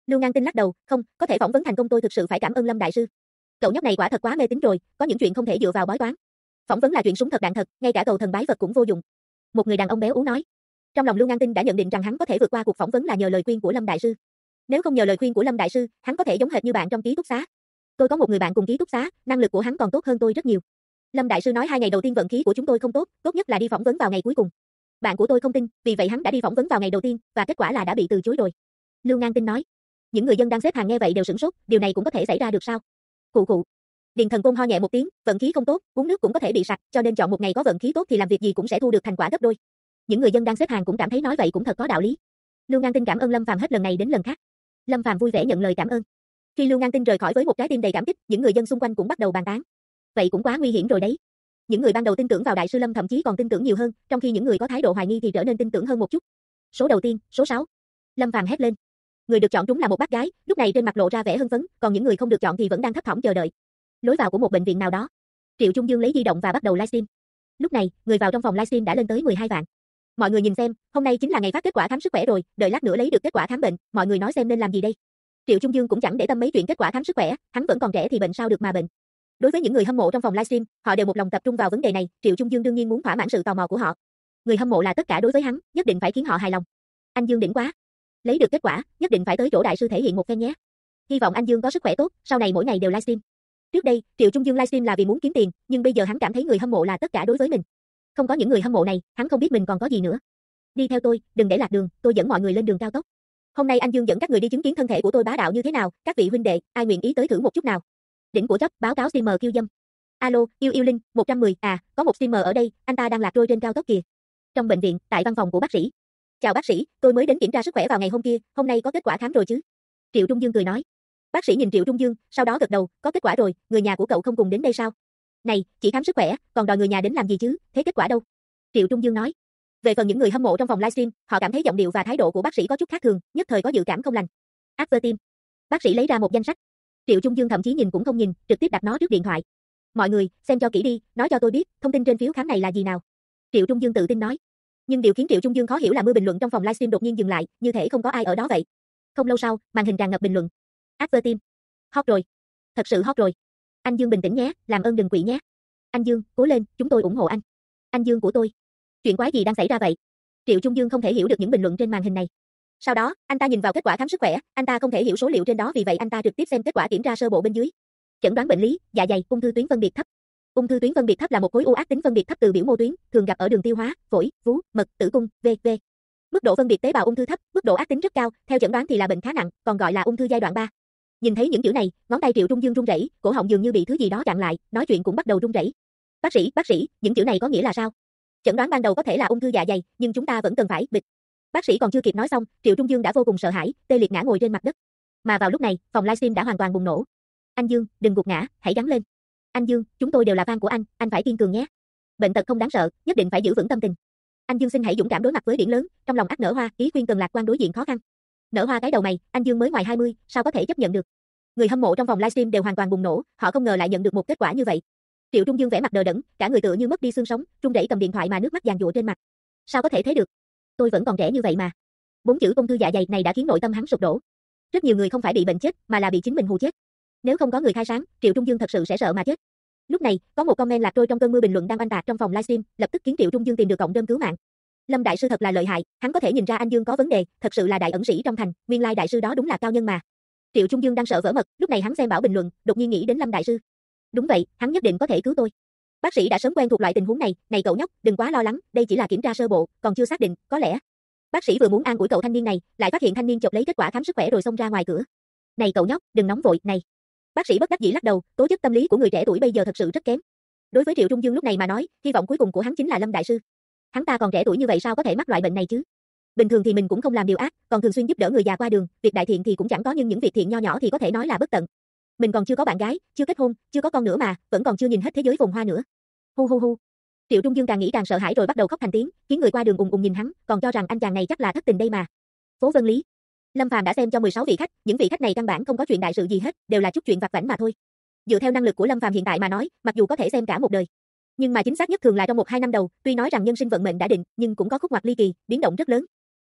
Lưu Ngang Tinh lắc đầu, không, có thể phỏng vấn thành công tôi thực sự phải cảm ơn Lâm đại sư. Cậu nhóc này quả thật quá mê tín rồi, có những chuyện không thể dựa vào bói toán. Phỏng vấn là chuyện súng thật đạn thật, ngay cả cầu thần bái vật cũng vô dụng. Một người đàn ông béo ú nói. Trong lòng Lưu Ngang Tinh đã nhận định rằng hắn có thể vượt qua cuộc phỏng vấn là nhờ lời khuyên của Lâm đại sư. Nếu không nhờ lời khuyên của Lâm đại sư, hắn có thể giống hệt như bạn trong ký túc xá. Tôi có một người bạn cùng ký túc xá, năng lực của hắn còn tốt hơn tôi rất nhiều. Lâm đại sư nói 2 ngày đầu tiên vận khí của chúng tôi không tốt, tốt nhất là đi phỏng vấn vào ngày cuối cùng. Bạn của tôi không tin, vì vậy hắn đã đi phỏng vấn vào ngày đầu tiên, và kết quả là đã bị từ chối rồi. Lưu Ngang Tinh nói. Những người dân đang xếp hàng nghe vậy đều sửng sốt, điều này cũng có thể xảy ra được sao? Cụ cụ. Điền Thần Côn ho nhẹ một tiếng, vận khí không tốt, uống nước cũng có thể bị sặc, cho nên chọn một ngày có vận khí tốt thì làm việc gì cũng sẽ thu được thành quả gấp đôi. Những người dân đang xếp hàng cũng cảm thấy nói vậy cũng thật có đạo lý. Lưu Ngang Tinh cảm ơn Lâm Phàm hết lần này đến lần khác. Lâm Phàm vui vẻ nhận lời cảm ơn. Khi Lưu Ngang Tinh rời khỏi với một trái tim đầy cảm kích, những người dân xung quanh cũng bắt đầu bàn tán. Vậy cũng quá nguy hiểm rồi đấy. Những người ban đầu tin tưởng vào đại sư Lâm thậm chí còn tin tưởng nhiều hơn, trong khi những người có thái độ hoài nghi thì trở nên tin tưởng hơn một chút. Số đầu tiên, số 6. Lâm Phàm hét lên. Người được chọn trúng là một bác gái, lúc này trên mặt lộ ra vẻ hưng phấn, còn những người không được chọn thì vẫn đang thấp thỏm chờ đợi. Lối vào của một bệnh viện nào đó. Triệu Trung Dương lấy di động và bắt đầu livestream. Lúc này, người vào trong phòng livestream đã lên tới 12 vạn. Mọi người nhìn xem, hôm nay chính là ngày phát kết quả khám sức khỏe rồi, đợi lát nữa lấy được kết quả khám bệnh, mọi người nói xem nên làm gì đây. Triệu Trung Dương cũng chẳng để tâm mấy chuyện kết quả khám sức khỏe, hắn vẫn còn trẻ thì bệnh sao được mà bệnh. Đối với những người hâm mộ trong phòng livestream, họ đều một lòng tập trung vào vấn đề này, Triệu Trung Dương đương nhiên muốn thỏa mãn sự tò mò của họ. Người hâm mộ là tất cả đối với hắn, nhất định phải khiến họ hài lòng. Anh Dương đỉnh quá. Lấy được kết quả, nhất định phải tới chỗ đại sư thể hiện một phen nhé. Hy vọng anh Dương có sức khỏe tốt, sau này mỗi ngày đều livestream. Trước đây, Triệu Trung Dương livestream là vì muốn kiếm tiền, nhưng bây giờ hắn cảm thấy người hâm mộ là tất cả đối với mình. Không có những người hâm mộ này, hắn không biết mình còn có gì nữa. Đi theo tôi, đừng để lạc đường, tôi dẫn mọi người lên đường cao tốc. Hôm nay anh Dương dẫn các người đi chứng kiến thân thể của tôi bá đạo như thế nào, các vị huynh đệ, ai nguyện ý tới thử một chút nào? Đỉnh của chóp, báo cáo streamer kiêu dâm. Alo, yêu linh, 110, có một streamer ở đây, anh ta đang lạc trôi trên cao tốc kìa. Trong bệnh viện, tại văn phòng của bác sĩ. Chào bác sĩ, tôi mới đến kiểm tra sức khỏe vào ngày hôm kia, hôm nay có kết quả khám rồi chứ? Triệu Trung Dương cười nói. Bác sĩ nhìn Triệu Trung Dương, sau đó gật đầu, có kết quả rồi, người nhà của cậu không cùng đến đây sao? Này, chỉ khám sức khỏe, còn đòi người nhà đến làm gì chứ, thế kết quả đâu? Triệu Trung Dương nói. Về phần những người hâm mộ trong phòng livestream, họ cảm thấy giọng điệu và thái độ của bác sĩ có chút khác thường, nhất thời có dự cảm không lành. Advertim. Bác sĩ lấy ra một danh sách. Triệu Trung Dương thậm chí nhìn cũng không nhìn, trực tiếp đặt nó trước điện thoại. Mọi người, xem cho kỹ đi, nói cho tôi biết, thông tin trên phiếu khám này là gì nào? Triệu Trung Dương tự tin nói. Nhưng điều khiến Triệu Trung Dương khó hiểu là mưa bình luận trong phòng livestream đột nhiên dừng lại, như thể không có ai ở đó vậy. Không lâu sau, màn hình tràn ngập bình luận. Advertim. Hot rồi. Thật sự hot rồi. Anh Dương bình tĩnh nhé, làm ơn đừng quỵ nhé. Anh Dương, cố lên, chúng tôi ủng hộ anh. Anh Dương của tôi. Chuyện quái gì đang xảy ra vậy? Triệu Trung Dương không thể hiểu được những bình luận trên màn hình này. Sau đó, anh ta nhìn vào kết quả khám sức khỏe, anh ta không thể hiểu số liệu trên đó vì vậy anh ta trực tiếp xem kết quả kiểm tra sơ bộ bên dưới. Chẩn đoán bệnh lý, dạ dày, ung thư tuyến phân biệt thấp. Ung thư tuyến phân biệt thấp là một khối u ác tính phân biệt thấp từ biểu mô tuyến, thường gặp ở đường tiêu hóa, phổi, vú, mật, tử cung, v.v. Mức độ phân biệt tế bào ung thư thấp, mức độ ác tính rất cao, theo chẩn đoán thì là bệnh khá nặng, còn gọi là ung thư giai đoạn 3. Nhìn thấy những chữ này, ngón tay Triệu Trung Dương run rẩy, cổ họng dường như bị thứ gì đó chặn lại, nói chuyện cũng bắt đầu run rẩy. Bác sĩ, những chữ này có nghĩa là sao? Chẩn đoán ban đầu có thể là ung thư dạ dày, nhưng chúng ta vẫn cần phải bịch. Bác sĩ còn chưa kịp nói xong, Triệu Trung Dương đã vô cùng sợ hãi, tê liệt ngã ngồi trên mặt đất. Mà vào lúc này, phòng livestream đã hoàn toàn bùng nổ. Anh Dương, đừng gục ngã, hãy gắng lên. Anh Dương, chúng tôi đều là fan của anh phải kiên cường nhé. Bệnh tật không đáng sợ, nhất định phải giữ vững tâm tình. Anh Dương xin hãy dũng cảm đối mặt với biển lớn, trong lòng ắt nở hoa, ý khuyên cần lạc quan đối diện khó khăn. Nở hoa cái đầu mày, anh Dương mới ngoài 20, sao có thể chấp nhận được? Người hâm mộ trong phòng livestream đều hoàn toàn bùng nổ, họ không ngờ lại nhận được một kết quả như vậy. Triệu Trung Dương vẻ mặt đờ đẫn, cả người tựa như mất đi xương sống, run rẩy cầm điện thoại mà nước mắt giàn giụa trên mặt. Sao có thể thế được? Tôi vẫn còn trẻ như vậy mà. 4 chữ ung thư dạ dày này đã khiến nội tâm hắn sụp đổ. Rất nhiều người không phải bị bệnh chết, mà là bị chính mình hù chết. Nếu không có người khai sáng, Triệu Trung Dương thật sự sẽ sợ mà chết. Lúc này, có một comment lạc trôi trong cơn mưa bình luận đang oanh tạc trong phòng livestream, lập tức khiến Triệu Trung Dương tìm được cộng rơm cứu mạng. Lâm đại sư thật là lợi hại, hắn có thể nhìn ra anh Dương có vấn đề, thật sự là đại ẩn sĩ trong thành, nguyên lai đại sư đó đúng là cao nhân mà. Triệu Trung Dương đang sợ vỡ mật, lúc này hắn xem bảo bình luận, đột nhiên nghĩ đến Lâm đại sư. Đúng vậy, hắn nhất định có thể cứu tôi. Bác sĩ đã sớm quen thuộc loại tình huống này cậu nhóc, đừng quá lo lắng, đây chỉ là kiểm tra sơ bộ, còn chưa xác định, có lẽ. Bác sĩ vừa muốn an ủi cậu thanh niên này, lại phát hiện thanh niên chộp lấy kết quả khám sức khỏe rồi xông ra ngoài cửa. Này cậu nhóc, đừng nóng vội, này. Bác sĩ bất đắc dĩ lắc đầu, tố chất tâm lý của người trẻ tuổi bây giờ thật sự rất kém. Đối với Triệu Trung Dương lúc này mà nói, hy vọng cuối cùng của hắn chính là Lâm đại sư. Hắn ta còn trẻ tuổi như vậy sao có thể mắc loại bệnh này chứ? Bình thường thì mình cũng không làm điều ác, còn thường xuyên giúp đỡ người già qua đường, việc đại thiện thì cũng chẳng có nhưng những việc thiện nho nhỏ thì có thể nói là bất tận. Mình còn chưa có bạn gái, chưa kết hôn, chưa có con nữa mà, vẫn còn chưa nhìn hết thế giới phồn hoa nữa. Hu hu hu. Triệu Trung Dương càng nghĩ càng sợ hãi rồi bắt đầu khóc thành tiếng, khiến người qua đường ùng ùng nhìn hắn, còn cho rằng anh chàng này chắc là thất tình đây mà. Phố Vân Lý. Lâm Phàm đã xem cho 16 vị khách, những vị khách này căn bản không có chuyện đại sự gì hết, đều là chút chuyện vặt vãnh mà thôi. Dựa theo năng lực của Lâm Phàm hiện tại mà nói, mặc dù có thể xem cả một đời, nhưng mà chính xác nhất thường là trong 1-2 năm đầu, tuy nói rằng nhân sinh vận mệnh đã định, nhưng cũng có khúc ngoặt ly kỳ, biến động rất lớn.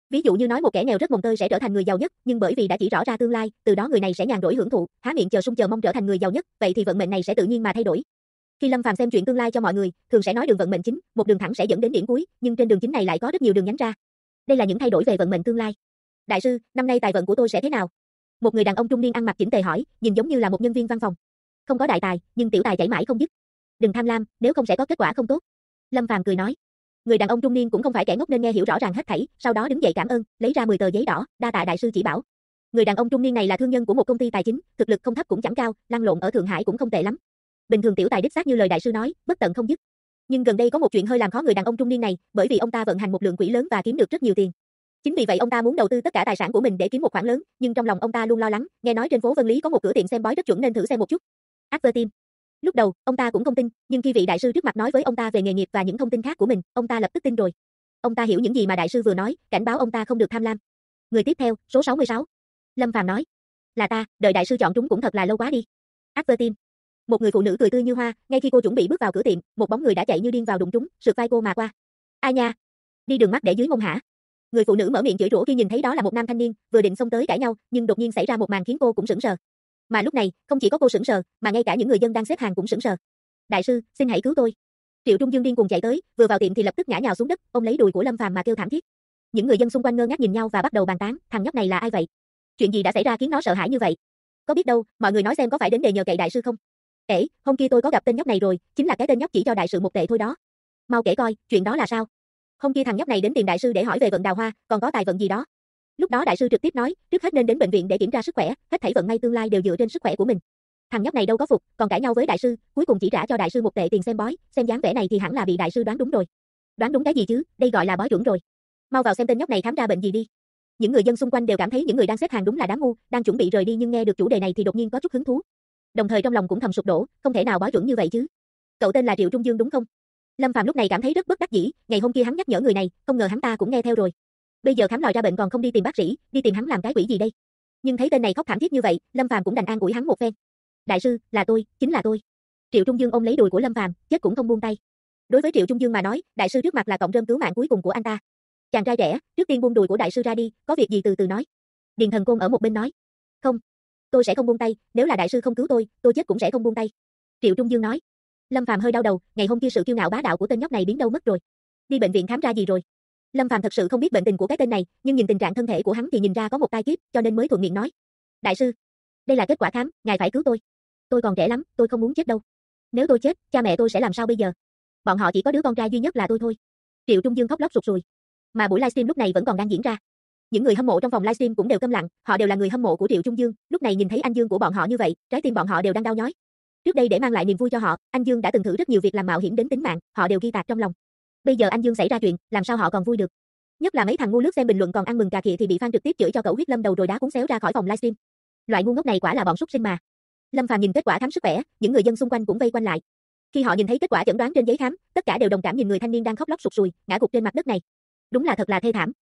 Ví dụ như nói một kẻ nghèo rất mồng tơi sẽ trở thành người giàu nhất, nhưng bởi vì đã chỉ rõ ra tương lai, từ đó người này sẽ nhàn rỗi hưởng thụ, há miệng chờ sung chờ mong trở thành người giàu nhất, vậy thì vận mệnh này sẽ tự nhiên mà thay đổi. Khi Lâm Phàm xem chuyện tương lai cho mọi người, thường sẽ nói đường vận mệnh chính, một đường thẳng sẽ dẫn đến điểm cuối, nhưng trên đường chính này lại có rất nhiều đường nhánh ra. Đây là những thay đổi về vận mệnh tương lai. Đại sư, năm nay tài vận của tôi sẽ thế nào? Một người đàn ông trung niên ăn mặc chỉnh tề hỏi, nhìn giống như là một nhân viên văn phòng. Không có đại tài, nhưng tiểu tài chảy mãi không dứt. Đừng tham lam, nếu không sẽ có kết quả không tốt. Lâm Phàm cười nói. Người đàn ông trung niên cũng không phải kẻ ngốc nên nghe hiểu rõ ràng hết thảy, sau đó đứng dậy cảm ơn, lấy ra 10 tờ giấy đỏ, đa tạ đại sư chỉ bảo. Người đàn ông trung niên này là thương nhân của một công ty tài chính, thực lực không thấp cũng chẳng cao, lăn lộn ở Thượng Hải cũng không tệ lắm. Bình thường tiểu tài đích xác như lời đại sư nói, bất tận không dứt. Nhưng gần đây có một chuyện hơi làm khó người đàn ông trung niên này, bởi vì ông ta vận hành một lượng quỹ lớn và kiếm được rất nhiều tiền. Chính vì vậy ông ta muốn đầu tư tất cả tài sản của mình để kiếm một khoản lớn, nhưng trong lòng ông ta luôn lo lắng, nghe nói trên phố Vân Lý có một cửa tiệm xem bói rất chuẩn nên thử xem một chút. Advertime. Lúc đầu, ông ta cũng không tin, nhưng khi vị đại sư trước mặt nói với ông ta về nghề nghiệp và những thông tin khác của mình, ông ta lập tức tin rồi. Ông ta hiểu những gì mà đại sư vừa nói, cảnh báo ông ta không được tham lam. Người tiếp theo, số 66. Lâm Phàm nói. Là ta, đợi đại sư chọn trúng cũng thật là lâu quá đi. Advertime. Một người phụ nữ cười tươi như hoa, ngay khi cô chuẩn bị bước vào cửa tiệm, một bóng người đã chạy như điên vào đụng trúng, sượt vai cô mà qua. Ai nha, đi đường mắt để dưới mông hả? Người phụ nữ mở miệng chửi rủa khi nhìn thấy đó là một nam thanh niên, vừa định xông tới cãi nhau, nhưng đột nhiên xảy ra một màn khiến cô cũng sững sờ. Mà lúc này, không chỉ có cô sững sờ, mà ngay cả những người dân đang xếp hàng cũng sững sờ. Đại sư, xin hãy cứu tôi. Triệu Trung Dương điên cuồng chạy tới, vừa vào tiệm thì lập tức ngã nhào xuống đất, ôm lấy đùi của Lâm Phàm mà kêu thảm thiết. Những người dân xung quanh ngơ ngác nhìn nhau và bắt đầu bàn tán, thằng nhóc này là ai vậy? Chuyện gì đã xảy ra khiến nó sợ hãi như vậy? Có biết đâu, mọi người nói xem có phải đến để nhờ cậy đại sư không? Ê, hôm kia tôi có gặp tên nhóc này rồi, chính là cái tên nhóc chỉ cho đại sư một tệ thôi đó. Mau kể coi, chuyện đó là sao? Hôm kia thằng nhóc này đến tìm đại sư để hỏi về vận đào hoa, còn có tài vận gì đó. Lúc đó đại sư trực tiếp nói, trước hết nên đến bệnh viện để kiểm tra sức khỏe, hết thảy vận may tương lai đều dựa trên sức khỏe của mình. Thằng nhóc này đâu có phục, còn cãi nhau với đại sư, cuối cùng chỉ trả cho đại sư một tệ tiền xem bói, xem dáng vẻ này thì hẳn là bị đại sư đoán đúng rồi. Đoán đúng cái gì chứ, đây gọi là bói chuẩn rồi. Mau vào xem tên nhóc này khám ra bệnh gì đi. Những người dân xung quanh đều cảm thấy những người đang xếp hàng đúng là đáng ngu, đang chuẩn bị rời đi nhưng nghe được chủ đề này thì đột nhiên có chút hứng thú. Đồng thời trong lòng cũng thầm sụp đổ, không thể nào bói chuẩn như vậy chứ. Cậu tên là Triệu Trung Dương đúng không? Lâm Phàm lúc này cảm thấy rất bất đắc dĩ, ngày hôm kia hắn nhắc nhở người này, không ngờ hắn ta cũng nghe theo rồi. Bây giờ khám lòi ra bệnh còn không đi tìm bác sĩ, đi tìm hắn làm cái quỷ gì đây? Nhưng thấy tên này khóc thảm thiết như vậy, Lâm Phàm cũng đành an ủi hắn một phen. Đại sư, là tôi, chính là tôi. Triệu Trung Dương ôm lấy đùi của Lâm Phàm, chết cũng không buông tay. Đối với Triệu Trung Dương mà nói, đại sư trước mặt là cọng rơm cứu mạng cuối cùng của anh ta. Chàng trai trẻ, trước tiên buông đùi của đại sư ra đi, có việc gì từ từ nói. Điền Thần Côn ở một bên nói. Không, tôi sẽ không buông tay, nếu là đại sư không cứu tôi chết cũng sẽ không buông tay. Triệu Trung Dương nói. Lâm Phàm hơi đau đầu, ngày hôm kia sự kiêu ngạo bá đạo của tên nhóc này biến đâu mất rồi. Đi bệnh viện khám ra gì rồi? Lâm Phàm thật sự không biết bệnh tình của cái tên này, nhưng nhìn tình trạng thân thể của hắn thì nhìn ra có một tai kiếp, cho nên mới thuận miệng nói. Đại sư, đây là kết quả khám, ngài phải cứu tôi. Tôi còn trẻ lắm, tôi không muốn chết đâu. Nếu tôi chết, cha mẹ tôi sẽ làm sao bây giờ? Bọn họ chỉ có đứa con trai duy nhất là tôi thôi. Triệu Trung Dương khóc lóc sụt sùi. Mà buổi livestream lúc này vẫn còn đang diễn ra. Những người hâm mộ trong phòng livestream cũng đều câm lặng, họ đều là người hâm mộ của Triệu Trung Dương, lúc này nhìn thấy anh Dương của bọn họ như vậy, trái tim bọn họ đều đang đau nhói. Trước đây để mang lại niềm vui cho họ, anh Dương đã từng thử rất nhiều việc làm mạo hiểm đến tính mạng, họ đều ghi tạc trong lòng. Bây giờ anh Dương xảy ra chuyện, làm sao họ còn vui được? Nhất là mấy thằng ngu lướt xem bình luận còn ăn mừng cà khịa thì bị fan trực tiếp chửi cho cậu huyết lâm đầu rồi đá cuốn xéo ra khỏi phòng livestream. Loại ngu ngốc này quả là bọn súc sinh mà. Lâm Phàm nhìn kết quả khám sức khỏe, những người dân xung quanh cũng vây quanh lại. Khi họ nhìn thấy kết quả chẩn đoán trên giấy khám, tất cả đều đồng cảm nhìn người thanh niên đang khóc lóc sụt sùi, ngã gục trên mặt đất này. Đúng là thật là thê thảm.